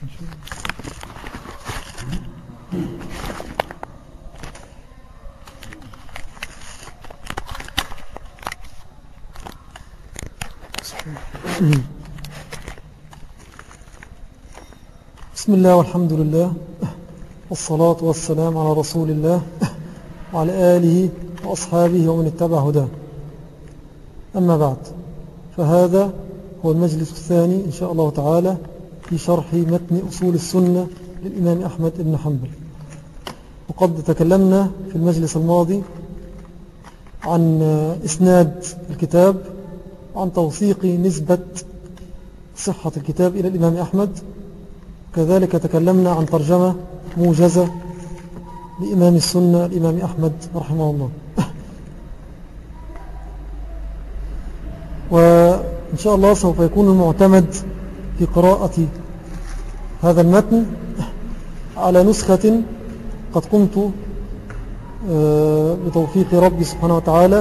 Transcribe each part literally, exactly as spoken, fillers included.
بسم الله والحمد لله والصلاة والسلام على رسول الله وعلى آله وأصحابه ومن اتبع هداه. أما بعد، فهذا هو المجلس الثاني إن شاء الله تعالى في شرح متن أصول السنة للإمام أحمد بن حنبل. وقد تكلمنا في المجلس الماضي عن إسناد الكتاب وعن توثيق نسبة صحة الكتاب إلى الإمام أحمد. كذلك تكلمنا عن ترجمة موجزة لإمام السنة الإمام أحمد رحمه الله. وإن شاء الله سوف يكون المعتمد في قراءة هذا المتن على نسخة قد قمت بتوفيق ربي سبحانه وتعالى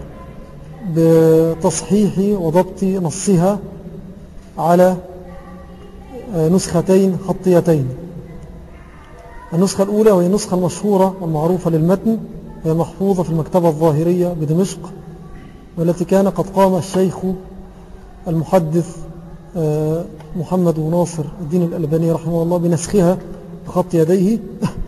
بتصحيح وضبط نصها على نسختين خطيتين. النسخة الأولى وهي النسخة المشهورة والمعروفة للمتن، هي محفوظة في المكتبة الظاهرية بدمشق، والتي كان قد قام الشيخ المحدث محمد بن ناصر الدين الألباني رحمه الله بنسخها بخط يديه.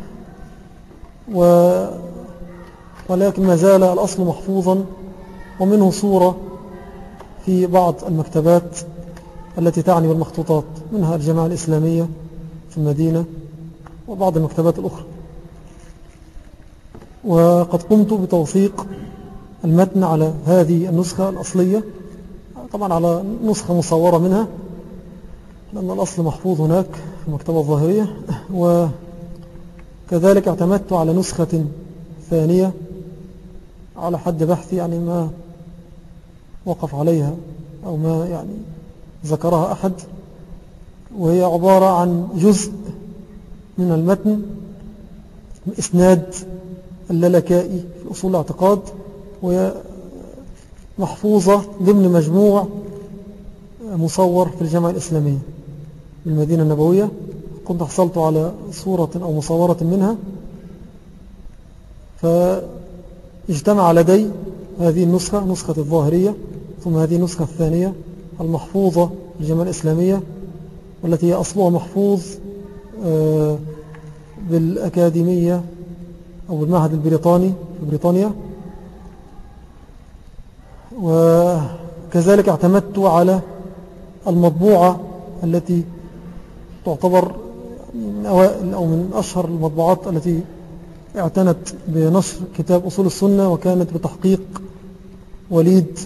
ولكن ما زال الأصل محفوظا، ومنه صورة في بعض المكتبات التي تعني بالمخطوطات، منها الجامعة الإسلامية في المدينة وبعض المكتبات الأخرى. وقد قمت بتوثيق المتن على هذه النسخة الأصلية، طبعا على نسخة مصورة منها لأن الأصل محفوظ هناك في المكتبة الظاهرية. وكذلك اعتمدت على نسخة ثانية على حد بحثي، يعني ما وقف عليها أو ما يعني ذكرها أحد، وهي عبارة عن جزء من المتن إسناد اللالكائي في أصول الاعتقاد، وهي محفوظة ضمن مجموع مصور في الجامعة الإسلامية بالمدينة النبوية. كنت حصلت على صورة أو مصورة منها، فاجتمع لدي هذه النسخة، نسخة الظاهرية، ثم هذه النسخة الثانية المحفوظة في الجامعة الإسلامية، والتي هي أصلها محفوظ بالأكاديمية أو بالمعهد البريطاني في بريطانيا. وكذلك اعتمدت على المطبوعة التي تعتبر من أوائل أو من أشهر المطبوعات التي اعتنت بنشر كتاب أصول السنة، وكانت بتحقيق وليد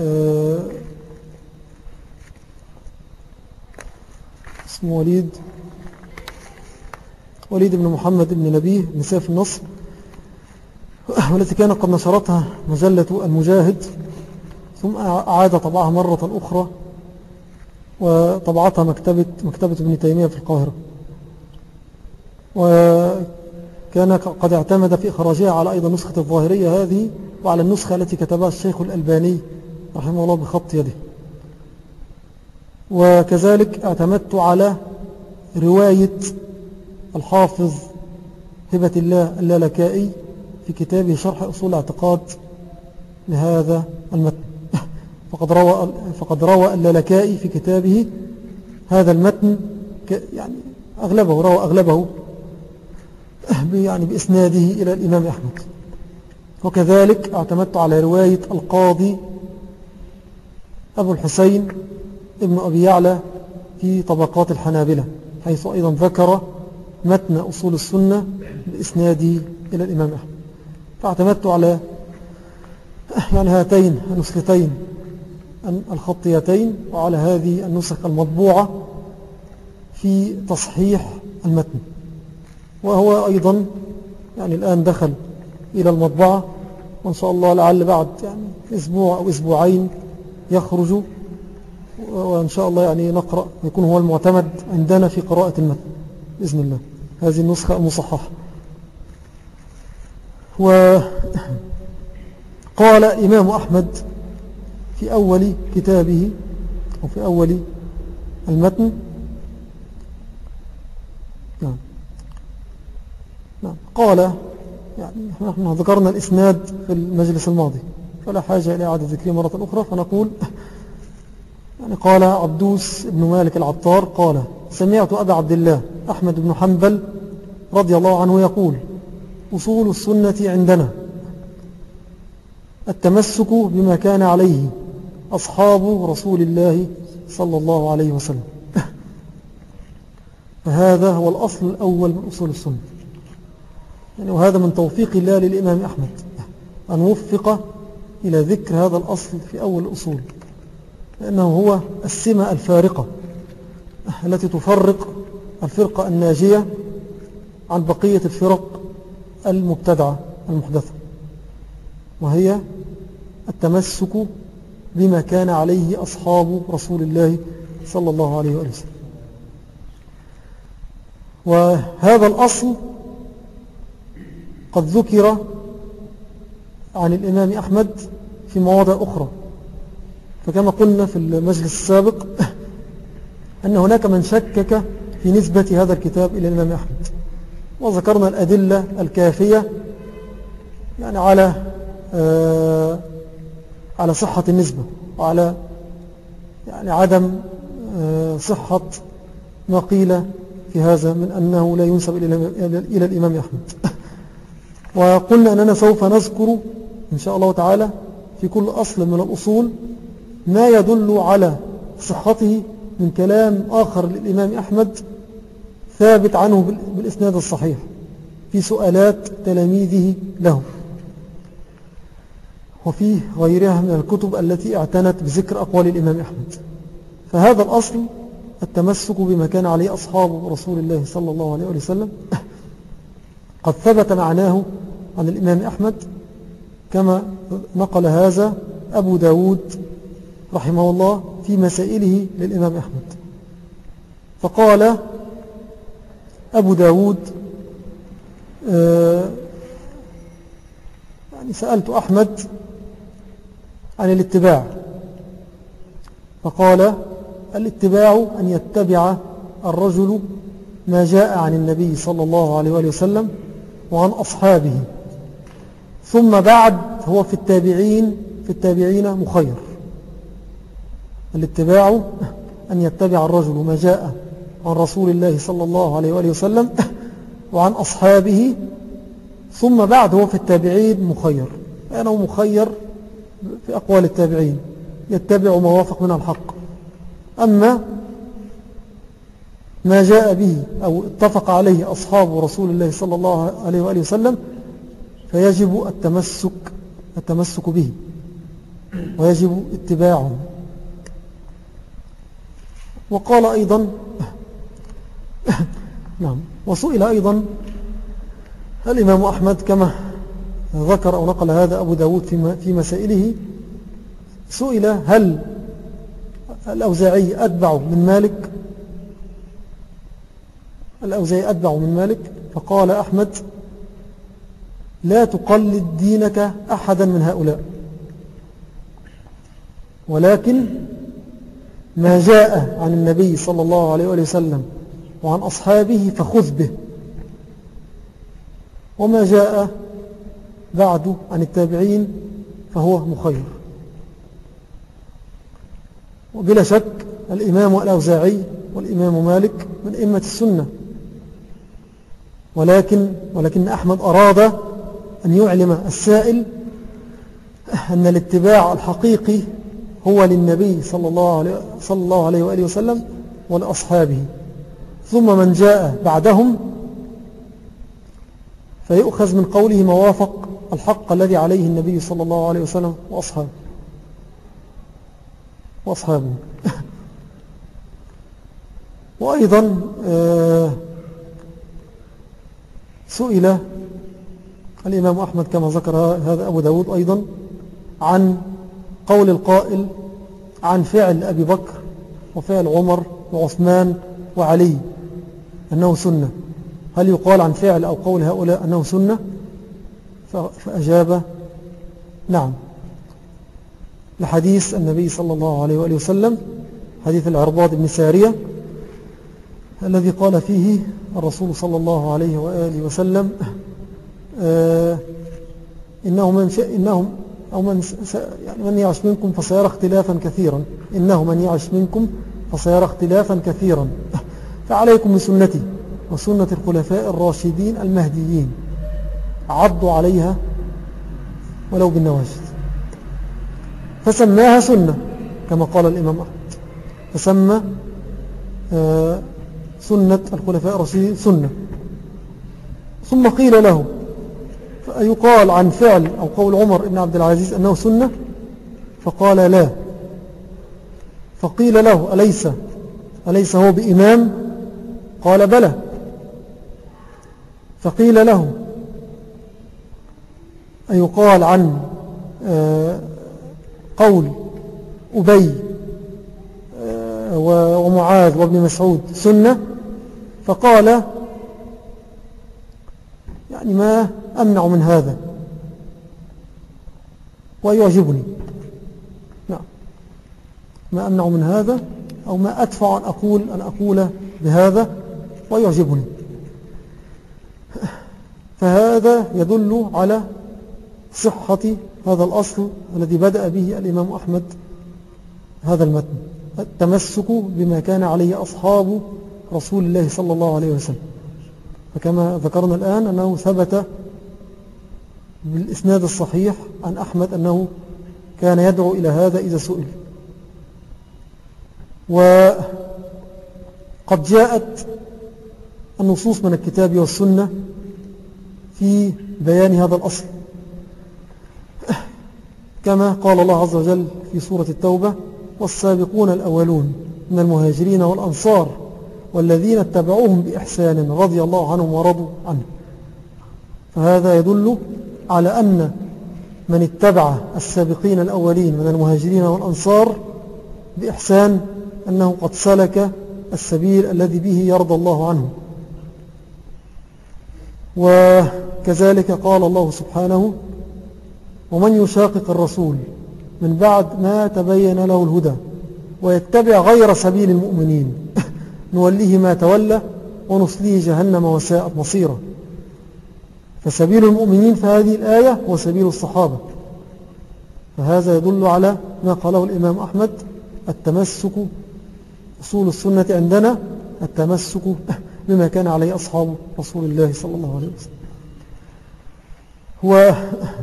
اسمه وليد وليد بن محمد بن نبيه بن سيف النصر، والتي كانت قد نشرتها مجلة المجاهد، ثم أعاد طبعها مرة أخرى وطبعتها مكتبة, مكتبة ابن تيمية في القاهرة. وكان قد اعتمد في إخراجها على أيضا نسخة الظاهرية هذه، وعلى النسخة التي كتبها الشيخ الألباني رحمه الله بخط يده. وكذلك اعتمدت على رواية الحافظ هبة الله اللالكائي في كتابه شرح أصول الاعتقاد لهذا المتن. فقد روى, فقد روى اللالكائي في كتابه هذا المتن، يعني أغلبه روى أغلبه يعني بإسناده إلى الإمام أحمد. وكذلك اعتمدت على رواية القاضي أبو الحسين ابن أبي يعلى في طبقات الحنابلة، حيث أيضا ذكر متن أصول السنة بإسناده إلى الإمام أحمد. فاعتمدت على يعني هاتين النسختين الخطيتين وعلى هذه النسخ المطبوعة في تصحيح المتن. وهو أيضا يعني الآن دخل إلى المطبعة، وإن شاء الله لعل بعد يعني أسبوع أو أسبوعين يخرج، وإن شاء الله يعني نقرأ، يكون هو المعتمد عندنا في قراءة المتن بإذن الله، هذه النسخة المصححة. وقال إمام أحمد في أول كتابه أو في أول المتن: نعم. نعم. قال يعني نحن ذكرنا الإسناد في المجلس الماضي فلا حاجة إلى إعادة ذكره مرة أخرى، فنقول يعني قال عبدوس بن مالك العطار قال سمعت أبا عبد الله أحمد بن حنبل رضي الله عنه يقول أصول السنة عندنا التمسك بما كان عليه أصحاب رسول الله صلى الله عليه وسلم. فهذا هو الأصل الأول من أصول السنة يعني، وهذا من توفيق الله للإمام أحمد أن وفق إلى ذكر هذا الأصل في أول الأصول، لأنه هو السمة الفارقة التي تفرق الفرقة الناجية عن بقية الفرق المبتدعة المحدثة، وهي التمسك بما كان عليه أصحاب رسول الله صلى الله عليه وآله وسلم. وهذا الأصل قد ذكر عن الإمام أحمد في مواضع أخرى، فكما قلنا في المجلس السابق أن هناك من شكك في نسبة هذا الكتاب إلى الإمام أحمد، وذكرنا الأدلة الكافية يعني على آه على صحة النسبة وعلى يعني عدم آه صحة ما قيل في هذا من أنه لا ينسب إلى, إلى الإمام أحمد. وقلنا أننا سوف نذكر إن شاء الله تعالى في كل أصل من الأصول ما يدل على صحته من كلام آخر للإمام أحمد ثابت عنه بالإسناد الصحيح في سؤالات تلاميذه له، وفي غيرها من الكتب التي اعتنت بذكر أقوال الإمام أحمد. فهذا الأصل التمسك بما كان عليه أصحاب رسول الله صلى الله عليه وسلم قد ثبت معناه عن الإمام أحمد كما نقل هذا أبو داود رحمه الله في مسائله للإمام أحمد. فقال أبو داود آه يعني سألت أحمد عن الاتباع، فقال الاتباع أن يتبع الرجل ما جاء عن النبي صلى الله عليه وآله وسلم وعن أصحابه، ثم بعد هو في التابعين في التابعين مخير. الاتباع أن يتبع الرجل ما جاء عن رسول الله صلى الله عليه وآله وسلم وعن أصحابه، ثم بعد هو في التابعين مخير، يعني مخير في أقوال التابعين يتبع ما وافق من الحق. أما ما جاء به أو اتفق عليه أصحاب رسول الله صلى الله عليه وآله وسلم فيجب التمسك التمسك به ويجب اتباعه. وقال أيضا نعم وسئل أيضا الإمام أحمد كما ذكر أو نقل هذا أبو داود في مسائله، سئل هل الأوزاعي أتبع من مالك الأوزاعي أتبع من مالك فقال أحمد لا تقلد دينك أحدا من هؤلاء، ولكن ما جاء عن النبي صلى الله عليه وسلم وعن أصحابه فخذ به، وما جاء بعد عن التابعين فهو مخير. وبلا شك الإمام الأوزاعي والإمام مالك من أئمة السنة، ولكن, ولكن أحمد أراد أن يعلم السائل أن الاتباع الحقيقي هو للنبي صلى الله عليه, صلى الله عليه وآله وسلم ولأصحابه، ثم من جاء بعدهم فيؤخذ من قوله ما وافق الحق الذي عليه النبي صلى الله عليه وسلم وأصحابه وأصحابه. وأيضا سئل الإمام أحمد كما ذكر هذا أبو داود أيضا عن قول القائل عن فعل أبي بكر وفعل عمر وعثمان وعلي أنه سنة، هل يقال عن فعل أو قول هؤلاء أنه سنة؟ فأجاب نعم، لحديث النبي صلى الله عليه وآله وسلم حديث العرباض بن سارية الذي قال فيه الرسول صلى الله عليه وآله وسلم آه إنه من شاء إنهم أو من يعني من يعش منكم فسيرى اختلافا كثيرا إنه من يعش منكم فسيرى اختلافا كثيرا فعليكم بسنتي وسنة الخلفاء الراشدين المهديين عضوا عليها ولو بالنواجذ. فسماها سنة كما قال الإمام أحمد، فسمى آه سنة الخلفاء الراشدين سنة. ثم قيل له فيقال عن فعل أو قول عمر بن عبد العزيز أنه سنة؟ فقال لا. فقيل له أليس, أليس هو بإمام؟ قال بلى. فقيل له أيقال عن قول أبي ومعاذ وابن مسعود سنة؟ فقال يعني ما أمنع من هذا ويعجبني، نعم ما أمنع من هذا أو ما أدفع أن أقول, أن أقول بهذا ويعجبني. فهذا يدل على صحة هذا الأصل الذي بدأ به الإمام أحمد هذا المتن، التمسك بما كان عليه أصحاب رسول الله صلى الله عليه وسلم. فكما ذكرنا الآن أنه ثبت بالإسناد الصحيح عن أحمد أنه كان يدعو إلى هذا إذا سئل. وقد جاءت النصوص من الكتاب والسنة في بيان هذا الأصل، كما قال الله عز وجل في سورة التوبة والسابقون الأولون من المهاجرين والأنصار والذين اتبعوهم بإحسان رضي الله عنهم ورضوا عنه. فهذا يدل على أن من اتبع السابقين الأولين من المهاجرين والأنصار بإحسان أنه قد سلك السبيل الذي به يرضى الله عنه. وكذلك قال الله سبحانه ومن يشاقق الرسول من بعد ما تبين له الهدى ويتبع غير سبيل المؤمنين نوليه ما تولى ونصليه جهنم وساءت مصيرا. فسبيل المؤمنين في هذه الآية هو سبيل الصحابة. فهذا يدل على ما قاله الإمام أحمد التمسك، أصول السنة عندنا التمسك بما كان عليه أصحاب رسول الله صلى الله عليه وسلم. هو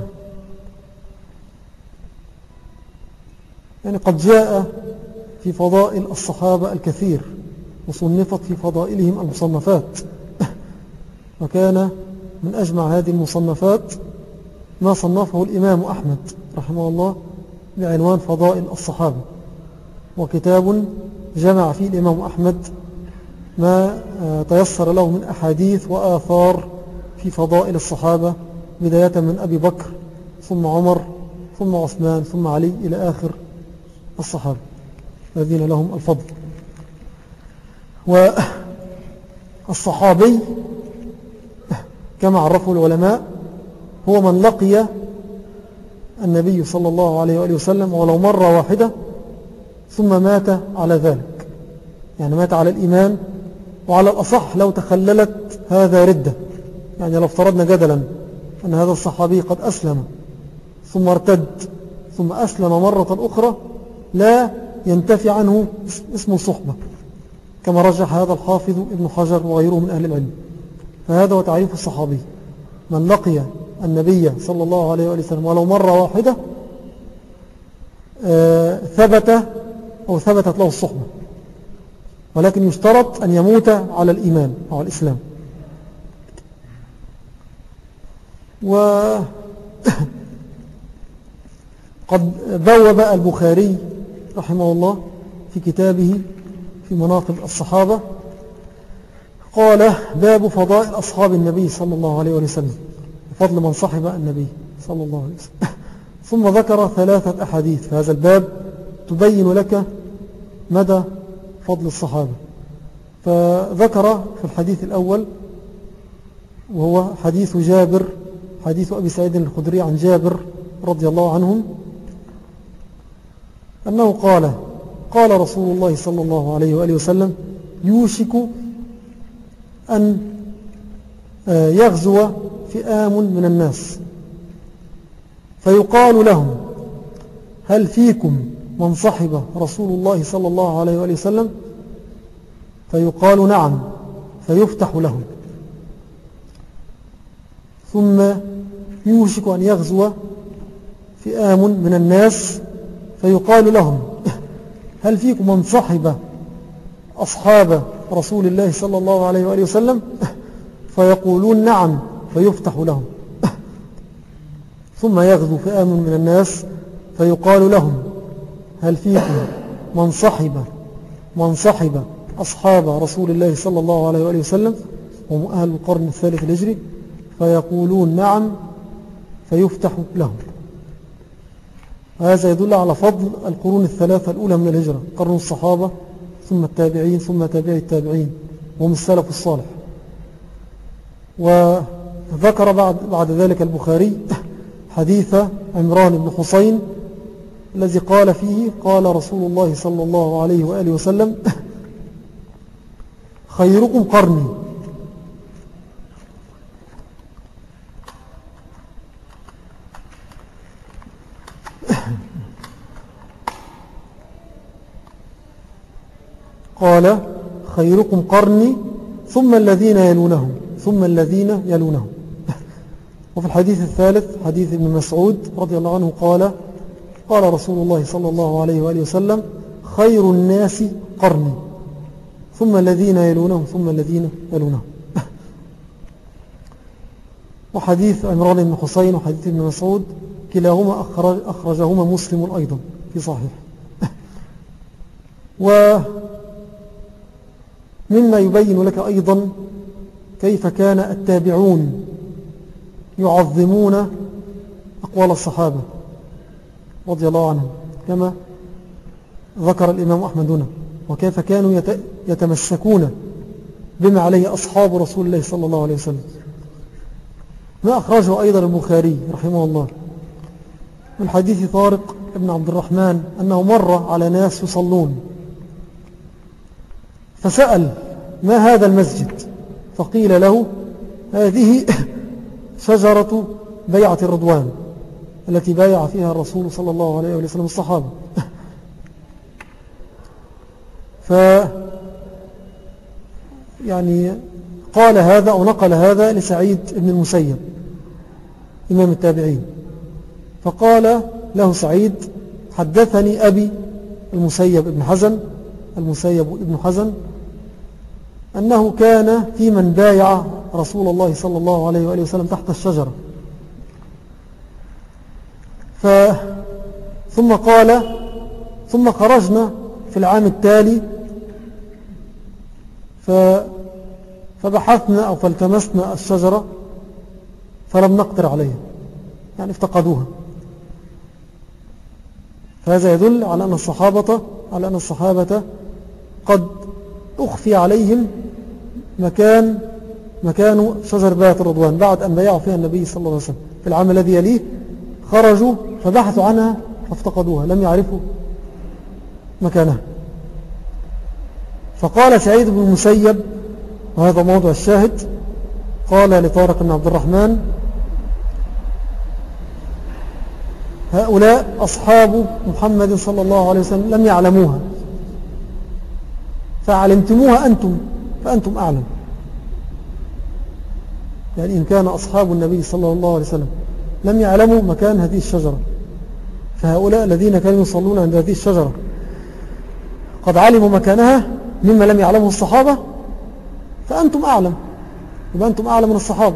يعني قد جاء في فضائل الصحابة الكثير وصنفت في فضائلهم المصنفات، وكان من أجمع هذه المصنفات ما صنفه الإمام أحمد رحمه الله بعنوان فضائل الصحابة، وكتاب جمع فيه الإمام أحمد ما تيسر له من أحاديث وآثار في فضائل الصحابة بداية من أبي بكر ثم عمر ثم عثمان ثم علي إلى آخر الصحابة الذين لهم الفضل. والصحابي كما عرفه العلماء هو من لقي النبي صلى الله عليه وآله وسلم ولو مرة واحدة ثم مات على ذلك، يعني مات على الإيمان. وعلى الأصح لو تخللت هذا ردة، يعني لو افترضنا جدلا أن هذا الصحابي قد أسلم ثم ارتد ثم أسلم مرة أخرى لا ينتفي عنه اسم الصحبة، كما رجح هذا الحافظ ابن حجر وغيره من أهل العلم. فهذا هو تعريف الصحابي: من لقي النبي صلى الله عليه وسلم ولو مرة واحدة ثبت أو ثبتت له الصحبة، ولكن يشترط أن يموت على الإيمان أو على الإسلام. وقد بوب البخاري رحمه الله في كتابه في مناقب الصحابة قال: باب فضائل أصحاب النبي صلى الله عليه وسلم، فضل من صحب النبي صلى الله عليه وسلم. ثم ذكر ثلاثة أحاديث في هذا الباب تبين لك مدى فضل الصحابة. فذكر في الحديث الأول وهو حديث جابر، حديث أبي سعيد الخدري عن جابر رضي الله عنهم أنه قال: قال رسول الله صلى الله عليه وآله وسلم: يوشك أن يغزو فئام من الناس فيقال لهم هل فيكم من صحب رسول الله صلى الله عليه وآله وسلم؟ فيقال نعم، فيفتح لهم. ثم يوشك أن يغزو فئام من الناس فيقال لهم هل فيكم من صحب أصحاب رسول الله صلى الله عليه وآله وسلم؟ فيقولون نعم، فيفتح لهم. ثم يغزو فئام من الناس فيقال لهم هل فيكم من صحب من صحب أصحاب رسول الله صلى الله عليه وآله وسلم هم أهل القرن الثالث الهجري؟ فيقولون نعم، فيفتح لهم. هذا يدل على فضل القرون الثلاثة الأولى من الهجرة، قرن الصحابة ثم التابعين ثم تابعي التابعين، وهم السلف الصالح. وذكر بعد, بعد ذلك البخاري حديث عمران بن حسين الذي قال فيه قال رسول الله صلى الله عليه وآله وسلم خيركم قرني. قال خيركم قرني ثم الذين يلونهم ثم الذين يلونهم. وفي الحديث الثالث حديث ابن مسعود رضي الله عنه قال قال رسول الله صلى الله عليه وآله وسلم خير الناس قرني ثم الذين يلونهم ثم الذين يلونهم. وحديث عمران بن حسين وحديث ابن مسعود كلاهما أخرج أخرجهما مسلم أيضا في صحيح. ومما يبين لك أيضا كيف كان التابعون يعظمون أقوال الصحابة رضي الله عنهم كما ذكر الإمام أحمد هنا، وكيف كانوا يتمسكون بما عليه أصحاب رسول الله صلى الله عليه وسلم. ما أخرجه أيضا البخاري رحمه الله من حديث طارق ابن عبد الرحمن أنه مر على ناس يصلون فسأل ما هذا المسجد؟ فقيل له هذه شجرة بيعة الرضوان التي بايع فيها الرسول صلى الله عليه وسلم الصحابة. ف يعني قال هذا أو نقل هذا لسعيد بن المسيب إمام التابعين، فقال له سعيد حدثني أبي المسيب ابن حزن المسيب ابن حزن أنه كان في من بايع رسول الله صلى الله عليه وآله وسلم تحت الشجرة. ف ثم قال ثم خرجنا في العام التالي ف فبحثنا أو فالتمسنا الشجرة فلم نقدر عليها، يعني افتقدوها. فهذا يدل على أن الصحابة على أن الصحابة قد أخفي عليهم مكان مكان شجر بيعة الرضوان بعد أن بيعوا فيها النبي صلى الله عليه وسلم. في العام الذي يليه خرجوا فبحثوا عنها فافتقدوها، لم يعرفوا مكانها. فقال سعيد بن المسيب وهذا موضع الشاهد قال لطارق بن عبد الرحمن هؤلاء أصحاب محمد صلى الله عليه وسلم لم يعلموها فعلمتموها أنتم فأنتم أعلم. يعني إن كان أصحاب النبي صلى الله عليه وسلم لم يعلموا مكان هذه الشجرة، فهؤلاء الذين كانوا يصلون عند هذه الشجرة قد علموا مكانها مما لم يعلمه الصحابة، فأنتم أعلم، يبقى أنتم أعلم من الصحابة.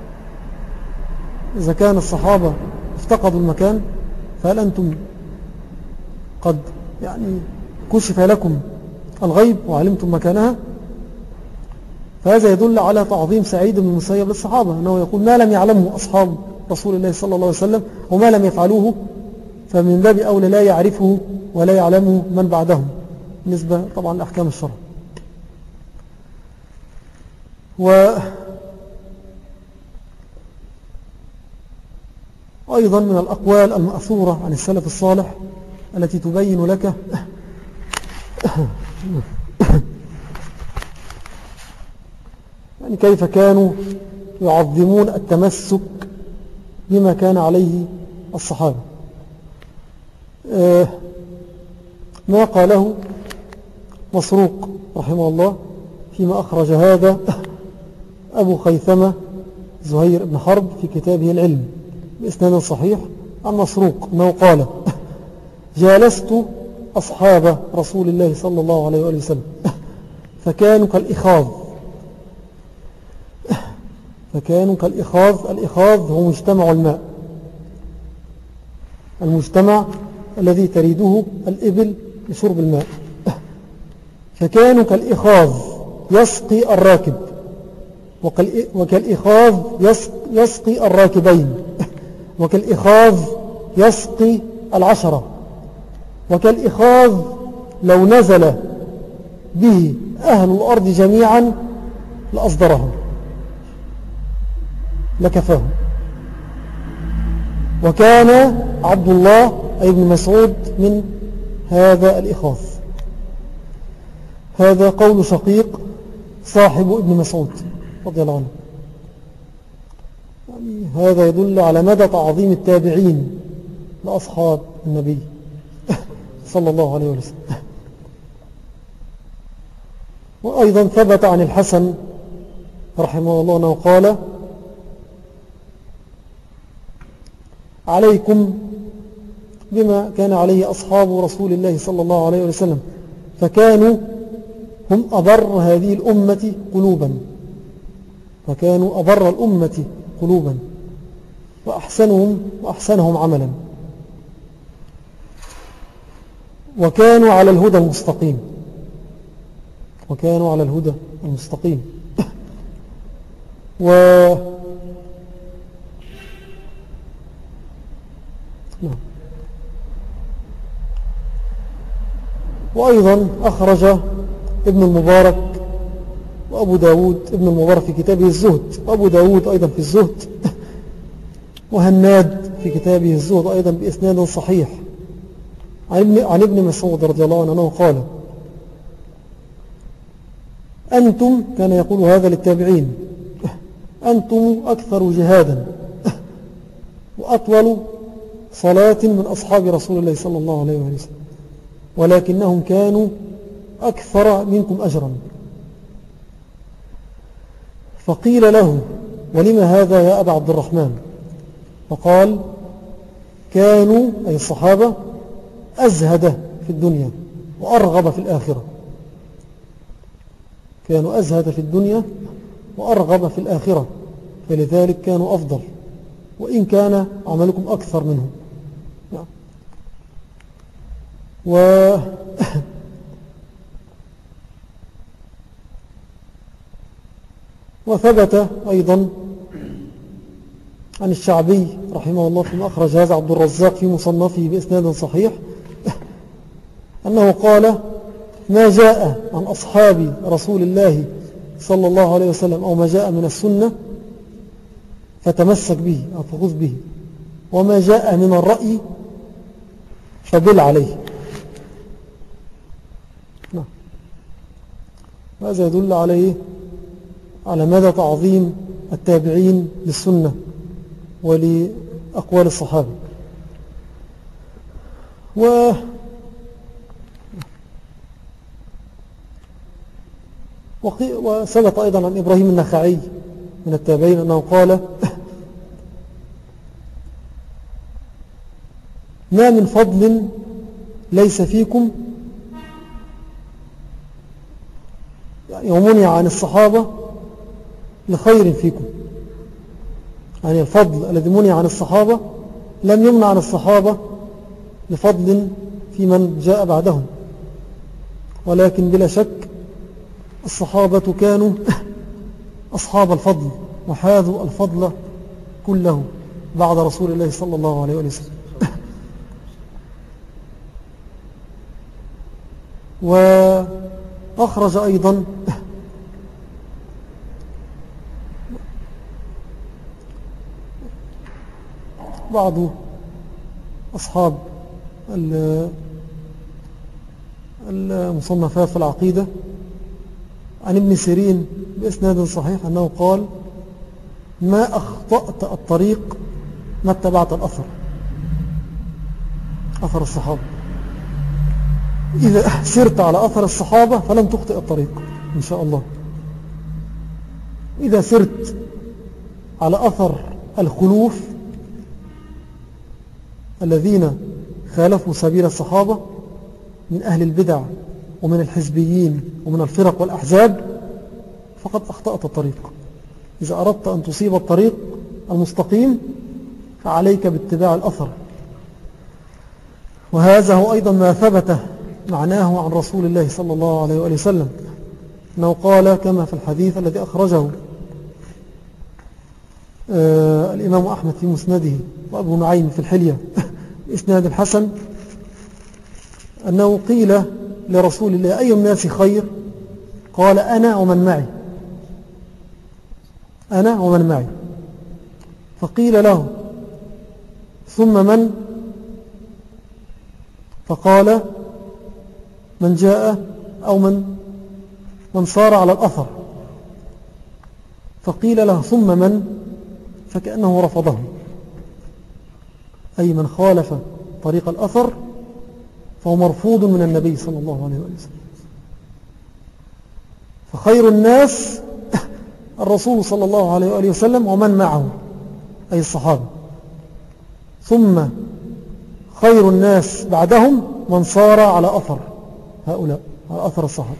إذا كان الصحابة افتقدوا المكان فهل أنتم قد يعني كشف لكم الغيب وعلمتم مكانها؟ فهذا يدل على تعظيم سعيد بن المسيب للصحابة، أنه يقول ما لم يعلمه أصحاب رسول الله صلى الله عليه وسلم وما لم يفعلوه فمن باب أولى لا يعرفه ولا يعلمه من بعدهم، بالنسبة طبعا لأحكام الشرع. وأيضا من الأقوال المأثورة عن السلف الصالح التي تبين لك يعني كيف كانوا يعظمون التمسك بما كان عليه الصحابة. ما قاله مسروق رحمه الله فيما أخرج هذا أبو خيثمة زهير بن حرب في كتابه العلم بإسناد صحيح عن مسروق أنه قال: جالست أصحاب رسول الله صلى الله عليه وآله وسلم فكانوا كالإخاذ فكانوا كالإخاذ الإخاذ هو مجتمع الماء، المجتمع الذي تريده الإبل لشرب الماء. فكانوا كالإخاذ يسقي الراكب، وكالإخاذ يسقي الراكبين، وكالإخاذ يسقي العشرة، وكالإخاذ لو نزل به أهل الأرض جميعا لأصدرهم لكفاهم. وكان عبد الله أي ابن مسعود من هذا الإخاذ. هذا قول شقيق صاحب ابن مسعود رضي الله عنه. يعني هذا يدل على مدى تعظيم التابعين لأصحاب النبي صلى الله عليه وسلم. وأيضا ثبت عن الحسن رحمه الله أنه قال: عليكم بما كان عليه أصحاب رسول الله صلى الله عليه وسلم، فكانوا هم أبر هذه الأمة قلوبا فكانوا أبر الأمة قلوبا وأحسنهم, وأحسنهم عملا، وكانوا على الهدى المستقيم وكانوا على الهدى المستقيم و وأيضا أخرج ابن المبارك وأبو داود ابن المبارك في كتابه الزهد، وأبو داود أيضا في الزهد، وهناد في كتابه الزهد أيضا بإسناد صحيح عن ابن مسعود رضي الله عنه قال: أنتم، كان يقول هذا للتابعين، أنتم أكثر جهادا وأطول صلاة من أصحاب رسول الله صلى الله عليه وسلم، ولكنهم كانوا أكثر منكم أجرا. فقيل له: ولما هذا يا أبا عبد الرحمن؟ فقال: كانوا أي الصحابة أزهد في الدنيا وأرغب في الآخرة كانوا أزهد في الدنيا وأرغب في الآخرة، فلذلك كانوا أفضل، وإن كان عملكم أكثر منهم. و وثبت أيضا عن الشعبي رحمه الله فيما أخرج هذا عبد الرزاق في مصنفه بإسناد صحيح أنه قال: ما جاء عن أصحاب رسول الله صلى الله عليه وسلم أو ما جاء من السنة فتمسك به أو فخذ به، وما جاء من الرأي فدل عليه. هذا يدل عليه على مدى تعظيم التابعين للسنة ولأقوال الصحابة. و وثبت أيضا عن إبراهيم النخعي من التابعين أنه قال: ما من فضل ليس فيكم يومني عن الصحابة لخير فيكم. يعني الفضل الذي منع عن الصحابة لم يمنع عن الصحابة لفضل في من جاء بعدهم، ولكن بلا شك الصحابة كانوا أصحاب الفضل وحاذوا الفضل كله بعد رسول الله صلى الله عليه وسلم. وأخرج أيضا بعض أصحاب المصنفات في العقيدة عن ابن سيرين بإسناد صحيح أنه قال: ما أخطأت الطريق ما اتبعت الأثر، أثر الصحابة. إذا سرت على أثر الصحابة فلن تخطئ الطريق إن شاء الله. إذا سرت على أثر الخلوف الذين خالفوا سبيل الصحابة من أهل البدع ومن الحزبيين ومن الفرق والأحزاب فقد أخطأت الطريق. إذا أردت أن تصيب الطريق المستقيم فعليك باتباع الأثر. وهذا هو أيضا ما ثبت معناه عن رسول الله صلى الله عليه وآله وسلم، أنه قال كما في الحديث الذي أخرجه آه الإمام أحمد في مسنده وأبو نعيم في الحلية بإسناد الحسن، أنه قيل لرسول الله: أي الناس خير؟ قال: أنا ومن معي، أنا ومن معي. فقيل له: ثم من؟ فقال: من جاء أو من من صار على الأثر. فقيل له: ثم من؟ فكأنه رفضه، أي من خالف طريق الأثر فهو مرفوض من النبي صلى الله عليه وسلم. فخير الناس الرسول صلى الله عليه وآله وسلم ومن معه أي الصحابة، ثم خير الناس بعدهم من صار على أثر هؤلاء، على أثر الصحابة.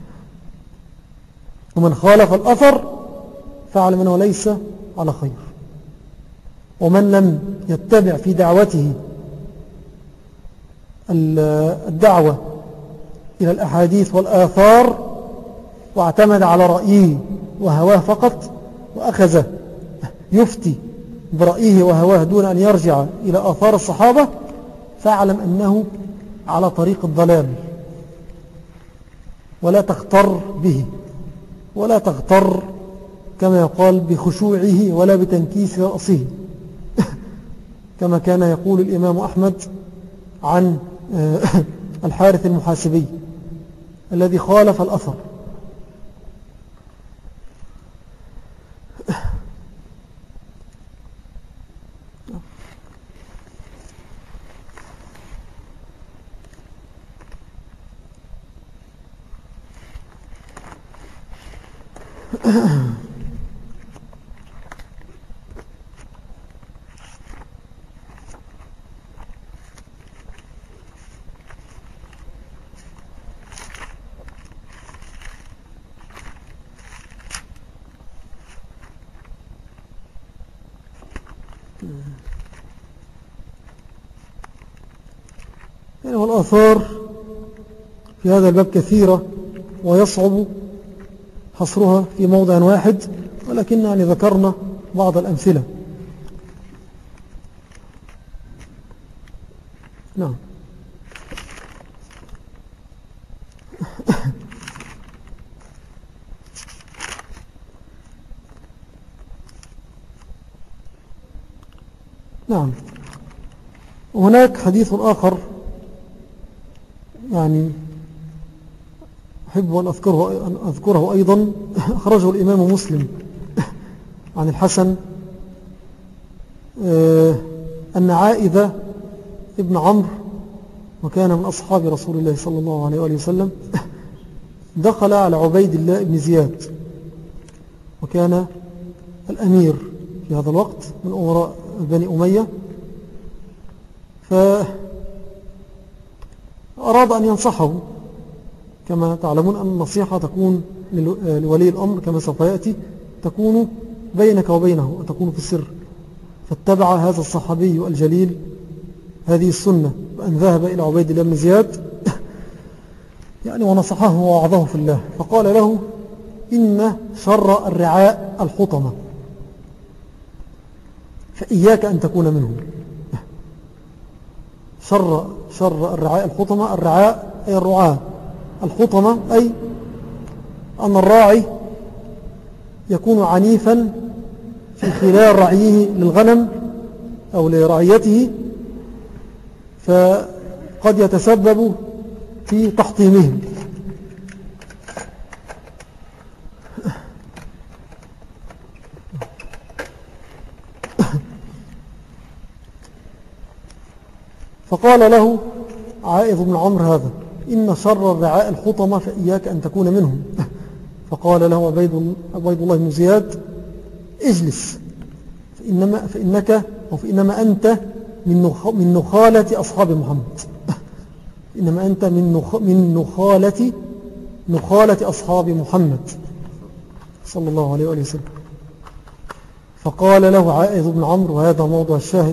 ومن خالف الأثر فاعلم أنه ليس على خير. ومن لم يتبع في دعوته الدعوة إلى الأحاديث والآثار واعتمد على رأيه وهواه فقط وأخذ يفتي برأيه وهواه دون أن يرجع إلى آثار الصحابة فاعلم أنه على طريق الضلال. ولا تغتر به، ولا تغتر كما يقال بخشوعه ولا بتنكيس رأسه كما كان يقول الإمام أحمد عن الحارث المحاسبي الذي خالف الأثر. يعني والآثار في هذا الباب كثيرة ويصعب حصرها في موضع واحد، ولكن يعني ذكرنا بعض الأمثلة. نعم. نعم. وهناك حديث آخر يعني أحب أن أذكره, أن أذكره أيضا، أخرجه الإمام مسلم عن الحسن أن عائذة ابن عمرو وكان من أصحاب رسول الله صلى الله عليه وآله وسلم دخل على عبيد الله بن زياد وكان الأمير في هذا الوقت من أمراء بني أمية، فأراد أن ينصحه. كما تعلمون أن النصيحة تكون لولي الأمر كما سوف يأتي تكون بينك وبينه وتكون في السر. فاتبع هذا الصحابي الجليل هذه السنة وأن ذهب إلى عبيد الله بن زياد يعني ونصحه ووعظه في الله، فقال له: إن شر الرعاء الحطمة فإياك أن تكون منهم. شر, شر الرعاء الحطمة، الرعاء أي الرعاة، الحطمة أي أن الراعي يكون عنيفا في خلال رعيه للغنم أو لرعيته، فقد يتسبب في تحطيمهم. فقال له عائذ بن عمرو هذا: إن شر الرعاء الحطمة فإياك أن تكون منهم. فقال له عبيد الله بن زياد: اجلس، فإنما فإنك أو فإنما أنت من من نخالة أصحاب محمد. إنما أنت من من نخالة نخالة أصحاب محمد صلى الله عليه وآله وسلم. فقال له عائذ بن عمرو، وهذا موضوع الشاهد: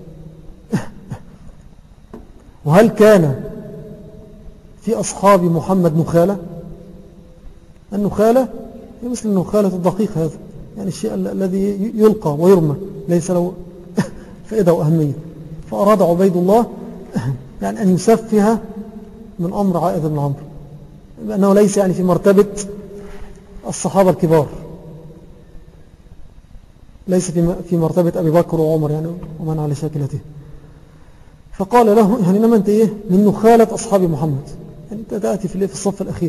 وهل كان في أصحاب محمد نخالة؟ النخالة هي مثل النخالة الدقيق، هذا يعني الشيء الذي يلقى ويرمى ليس له فائدة وأهمية. فأراد عبيد الله يعني أن يسفه من أمر عائذ بن عمرو، لأنه ليس يعني في مرتبة الصحابة الكبار، ليس في مرتبة أبي بكر وعمر يعني ومن على شاكلته. فقال له: يعني إنما أنت إيه من نخالة أصحاب محمد، يعني أنت تأتي في الصف الأخير.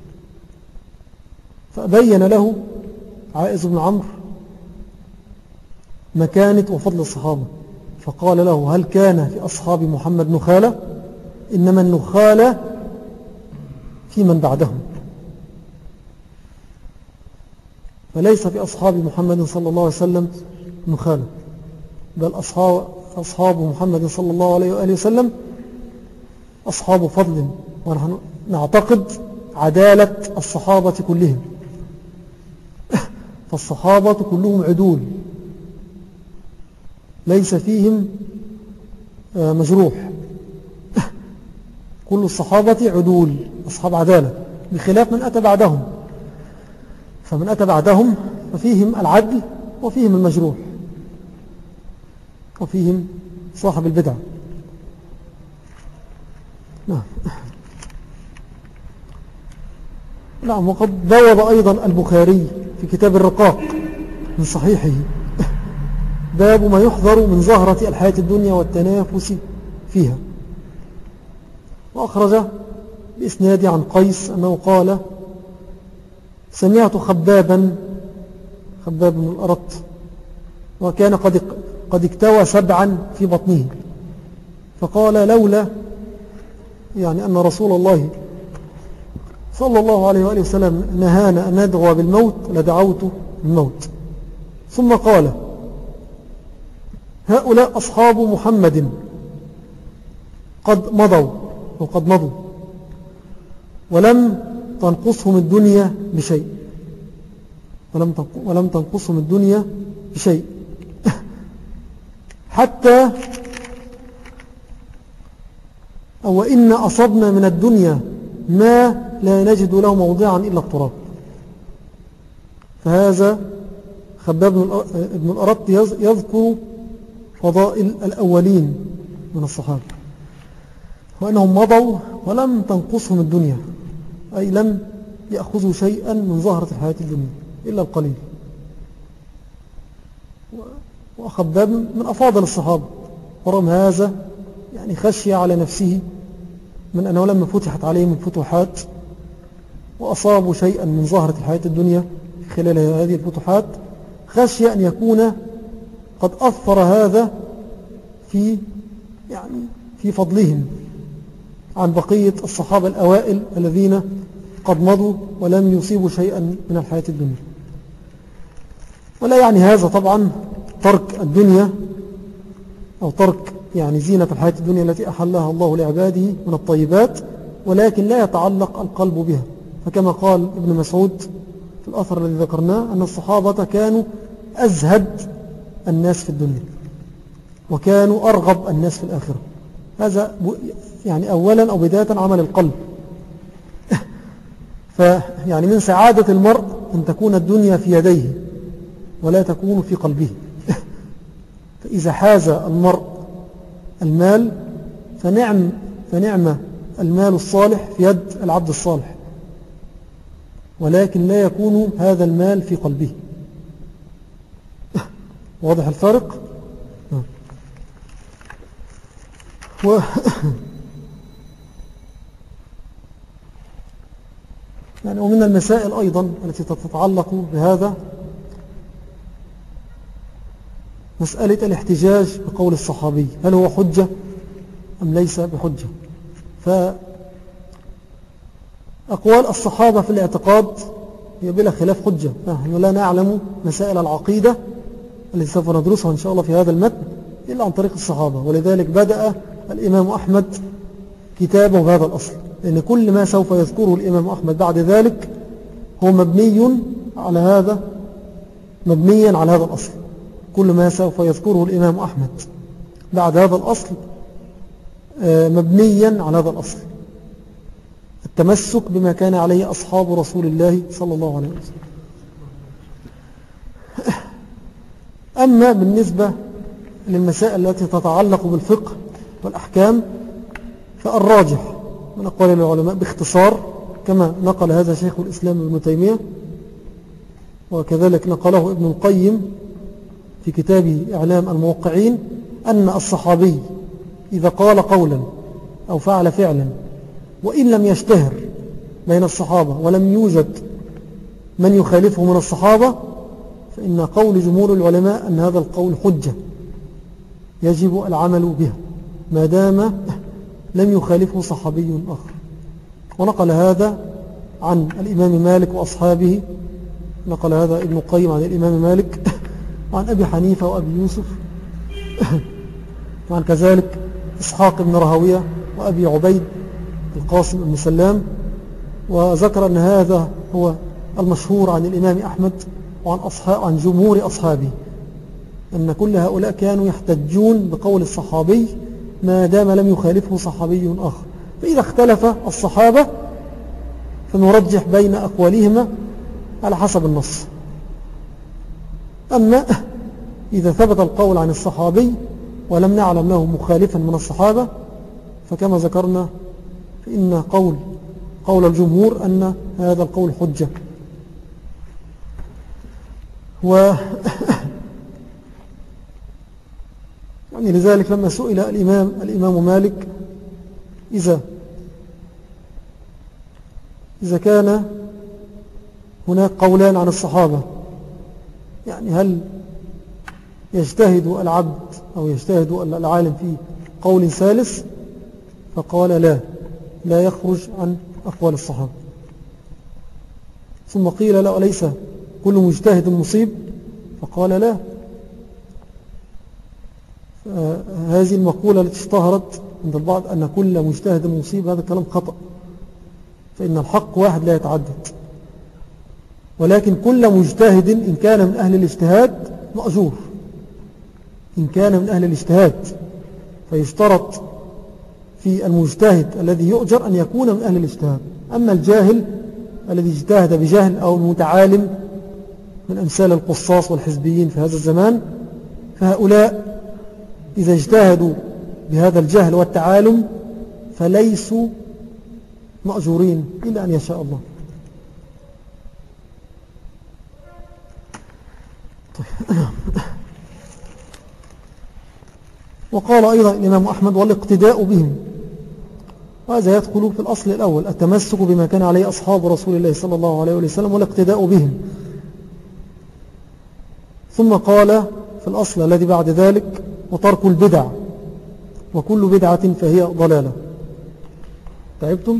فبين له عائذ بن عمرو مكانة وفضل الصحابة، فقال له: هل كان في أصحاب محمد نخالة؟ إنما النخالة في من بعدهم، فليس في أصحاب محمد صلى الله عليه وسلم نخالة، بل أصحاب, أصحاب محمد صلى الله عليه وآله وسلم أصحاب فضل، ونحن نعتقد عدالة الصحابة كلهم. فالصحابة كلهم عدول، ليس فيهم مجروح، كل الصحابة عدول أصحاب عدالة، بخلاف من أتى بعدهم. فمن أتى بعدهم ففيهم العدل وفيهم المجروح وفيهم صاحب البدع. نعم. نعم. وقد بوب أيضا البخاري في كتاب الرقاق من صحيحه باب ما يحذر من زهرة الحياة الدنيا والتنافس فيها، وأخرج بإسناد عن قيس أنه قال: سمعت خبابا خباب بن الأرط وكان قد قد اكتوى سبعا في بطنه، فقال: لولا يعني أن رسول الله صلى الله عليه وآله وسلم نهانا أن ندعو بالموت لدعوت بالموت. ثم قال: هؤلاء أصحاب محمد قد مضوا وقد مضوا ولم تنقصهم الدنيا بشيء ولم ولم تنقصهم الدنيا بشيء حتى أو إن أصبنا من الدنيا ما لا نجد له موضعا إلا التراب. فهذا خباب بن الأرط يذكر فضائل الأولين من الصحابة، وأنهم مضوا ولم تنقصهم الدنيا، أي لم يأخذوا شيئا من زهرة الحياة الدنيا إلا القليل. وخباب من أفاضل الصحابة، ورغم هذا يعني خشي على نفسه من أنه لما فتحت عليهم الفتوحات وأصابوا شيئا من زهرة الحياة الدنيا خلال هذه الفتوحات، خشي أن يكون قد أثر هذا في يعني في فضلهم عن بقية الصحابة الأوائل الذين قد مضوا ولم يصيبوا شيئا من الحياة الدنيا. ولا يعني هذا طبعا ترك الدنيا أو ترك يعني زينة الحياة الدنيا التي أحلها الله لعباده من الطيبات، ولكن لا يتعلق القلب بها. فكما قال ابن مسعود في الأثر الذي ذكرناه أن الصحابة كانوا أزهد الناس في الدنيا وكانوا أرغب الناس في الآخرة. هذا يعني أولا أو بداية عمل القلب. فيعني من سعادة المرء أن تكون الدنيا في يديه ولا تكون في قلبه. فإذا حاز المرء المال فنعم, فنعم المال الصالح في يد العبد الصالح، ولكن لا يكون هذا المال في قلبه. واضح الفرق؟ و... يعني ومن المسائل أيضا التي تتعلق بهذا مسألة الاحتجاج بقول الصحابي، هل هو حجة أم ليس بحجة. فأقوال الصحابة في الاعتقاد هي بلا خلاف حجة. نحن لا نعلم مسائل العقيدة التي سوف ندرسها إن شاء الله في هذا المتن إلا عن طريق الصحابة، ولذلك بدأ الإمام أحمد كتابه بهذا الأصل، لأن كل ما سوف يذكره الإمام أحمد بعد ذلك هو مبني على هذا مبنيا على هذا الأصل. كل ما سوف يذكره الإمام أحمد بعد هذا الأصل مبنيا على هذا الأصل، التمسك بما كان عليه أصحاب رسول الله صلى الله عليه وسلم. أما بالنسبة للمسائل التي تتعلق بالفقه والأحكام فالراجح من أقوال العلماء باختصار كما نقل هذا شيخ الإسلام ابن تيمية، وكذلك نقله ابن القيم في كتابه إعلام الموقعين، أن الصحابي إذا قال قولا أو فعل فعلا وإن لم يشتهر بين الصحابة ولم يوجد من يخالفه من الصحابة، فإن قول جمهور العلماء أن هذا القول حجة يجب العمل بها ما دام لم يخالفه صحابي آخر. ونقل هذا عن الإمام مالك وأصحابه، نقل هذا ابن القيم عن الإمام مالك وعن أبي حنيفة وأبي يوسف وعن كذلك إسحاق بن راهويه وأبي عبيد القاسم بن سلام. وذكر أن هذا هو المشهور عن الإمام أحمد وعن أصحاب عن جمهور أصحابه، أن كل هؤلاء كانوا يحتجون بقول الصحابي ما دام لم يخالفه صحابي آخر. فإذا اختلف الصحابة فنرجح بين أقوالهما على حسب النص. أما إذا ثبت القول عن الصحابي ولم نعلم له مخالفا من الصحابة فكما ذكرنا فإن قول قول الجمهور أن هذا القول حجة. و يعني لذلك لما سئل الإمام, الإمام مالك إذا إذا كان هناك قولان عن الصحابة، يعني هل يجتهد العبد أو يجتهد العالم في قول ثالث؟ فقال لا لا يخرج عن أقوال الصحابة. ثم قيل لا أليس كل مجتهد مصيب؟ فقال لا. هذه المقولة التي اشتهرت عند البعض أن كل مجتهد مصيب، هذا كلام خطأ، فإن الحق واحد لا يتعدد، ولكن كل مجتهد إن كان من أهل الاجتهاد مأجور، إن كان من أهل الاجتهاد، فيشترط في المجتهد الذي يؤجر أن يكون من أهل الاجتهاد. أما الجاهل الذي اجتهد بجهل أو المتعالم من أمثال القصاص والحزبيين في هذا الزمان، فهؤلاء إذا اجتهدوا بهذا الجهل والتعالم فليسوا مأجورين إلا أن يشاء الله. طيب. وقال أيضا الإمام أحمد والاقتداء بهم، وهذا يدخل في الأصل الأول التمسك بما كان عليه أصحاب رسول الله صلى الله عليه وسلم والاقتداء بهم. ثم قال في الأصل الذي بعد ذلك وترك البدع، وكل بدعة فهي ضلالة. تعبتم؟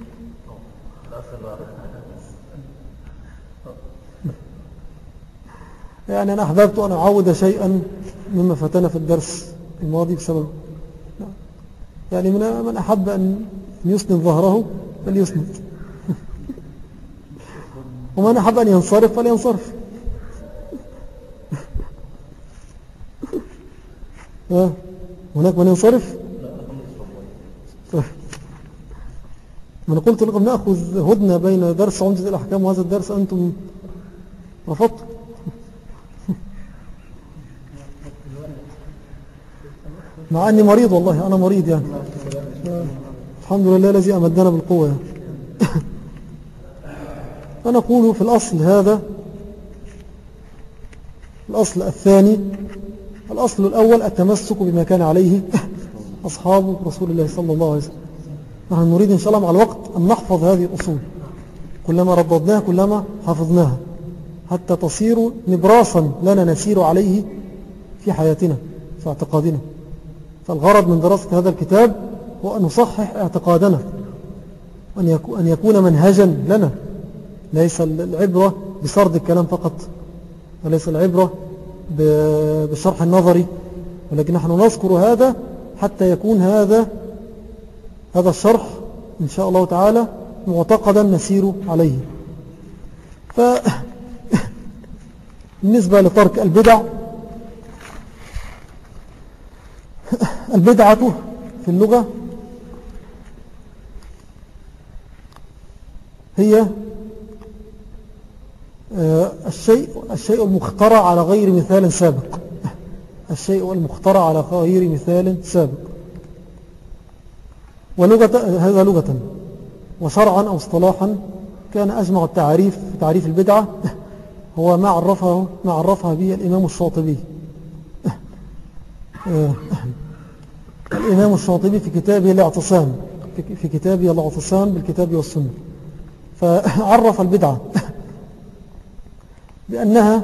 يعني أنا أحببت أن أعود شيئا مما فتنا في الدرس الماضي بسبب، يعني من من أحب أن يسند ظهره فليسند، ومن أحب أن ينصرف فلينصرف. هناك من ينصرف؟ من قلت لكم نأخذ هدنة بين درس عمدة الأحكام وهذا الدرس، أنتم رفضتم. مع أني مريض، والله أنا مريض يعني، الحمد لله الذي أمدنا بالقوة يعني. فنقول في الأصل هذا الأصل الثاني. الأصل الأول التمسك بما كان عليه أصحاب رسول الله صلى الله عليه وسلم. نحن نريد إن شاء الله مع الوقت أن نحفظ هذه الأصول، كلما رددناها كلما حفظناها حتى تصير نبراسا لنا نسير عليه في حياتنا في اعتقادنا. فالغرض من دراسة هذا الكتاب هو أن نصحح اعتقادنا، أن يكون منهجا لنا، ليس العبرة بسرد الكلام فقط، وليس العبرة بالشرح النظري، ولكن نحن نذكر هذا حتى يكون هذا هذا الشرح إن شاء الله تعالى معتقدا نسير عليه. بالنسبة لترك البدع، البدعة في اللغة هي الشيء الشيء المخترع على غير مثال سابق، الشيء المخترع على غير مثال سابق، ولغة هذا لغة، وشرعا أو اصطلاحا كان أجمع التعريف في تعريف البدعة هو ما عرفه ما عرفها به الإمام الشاطبي. الإمام الشاطبي في كتابه الاعتصام في كتابه الاعتصام بالكتاب والسنة، فعرف البدعة بأنها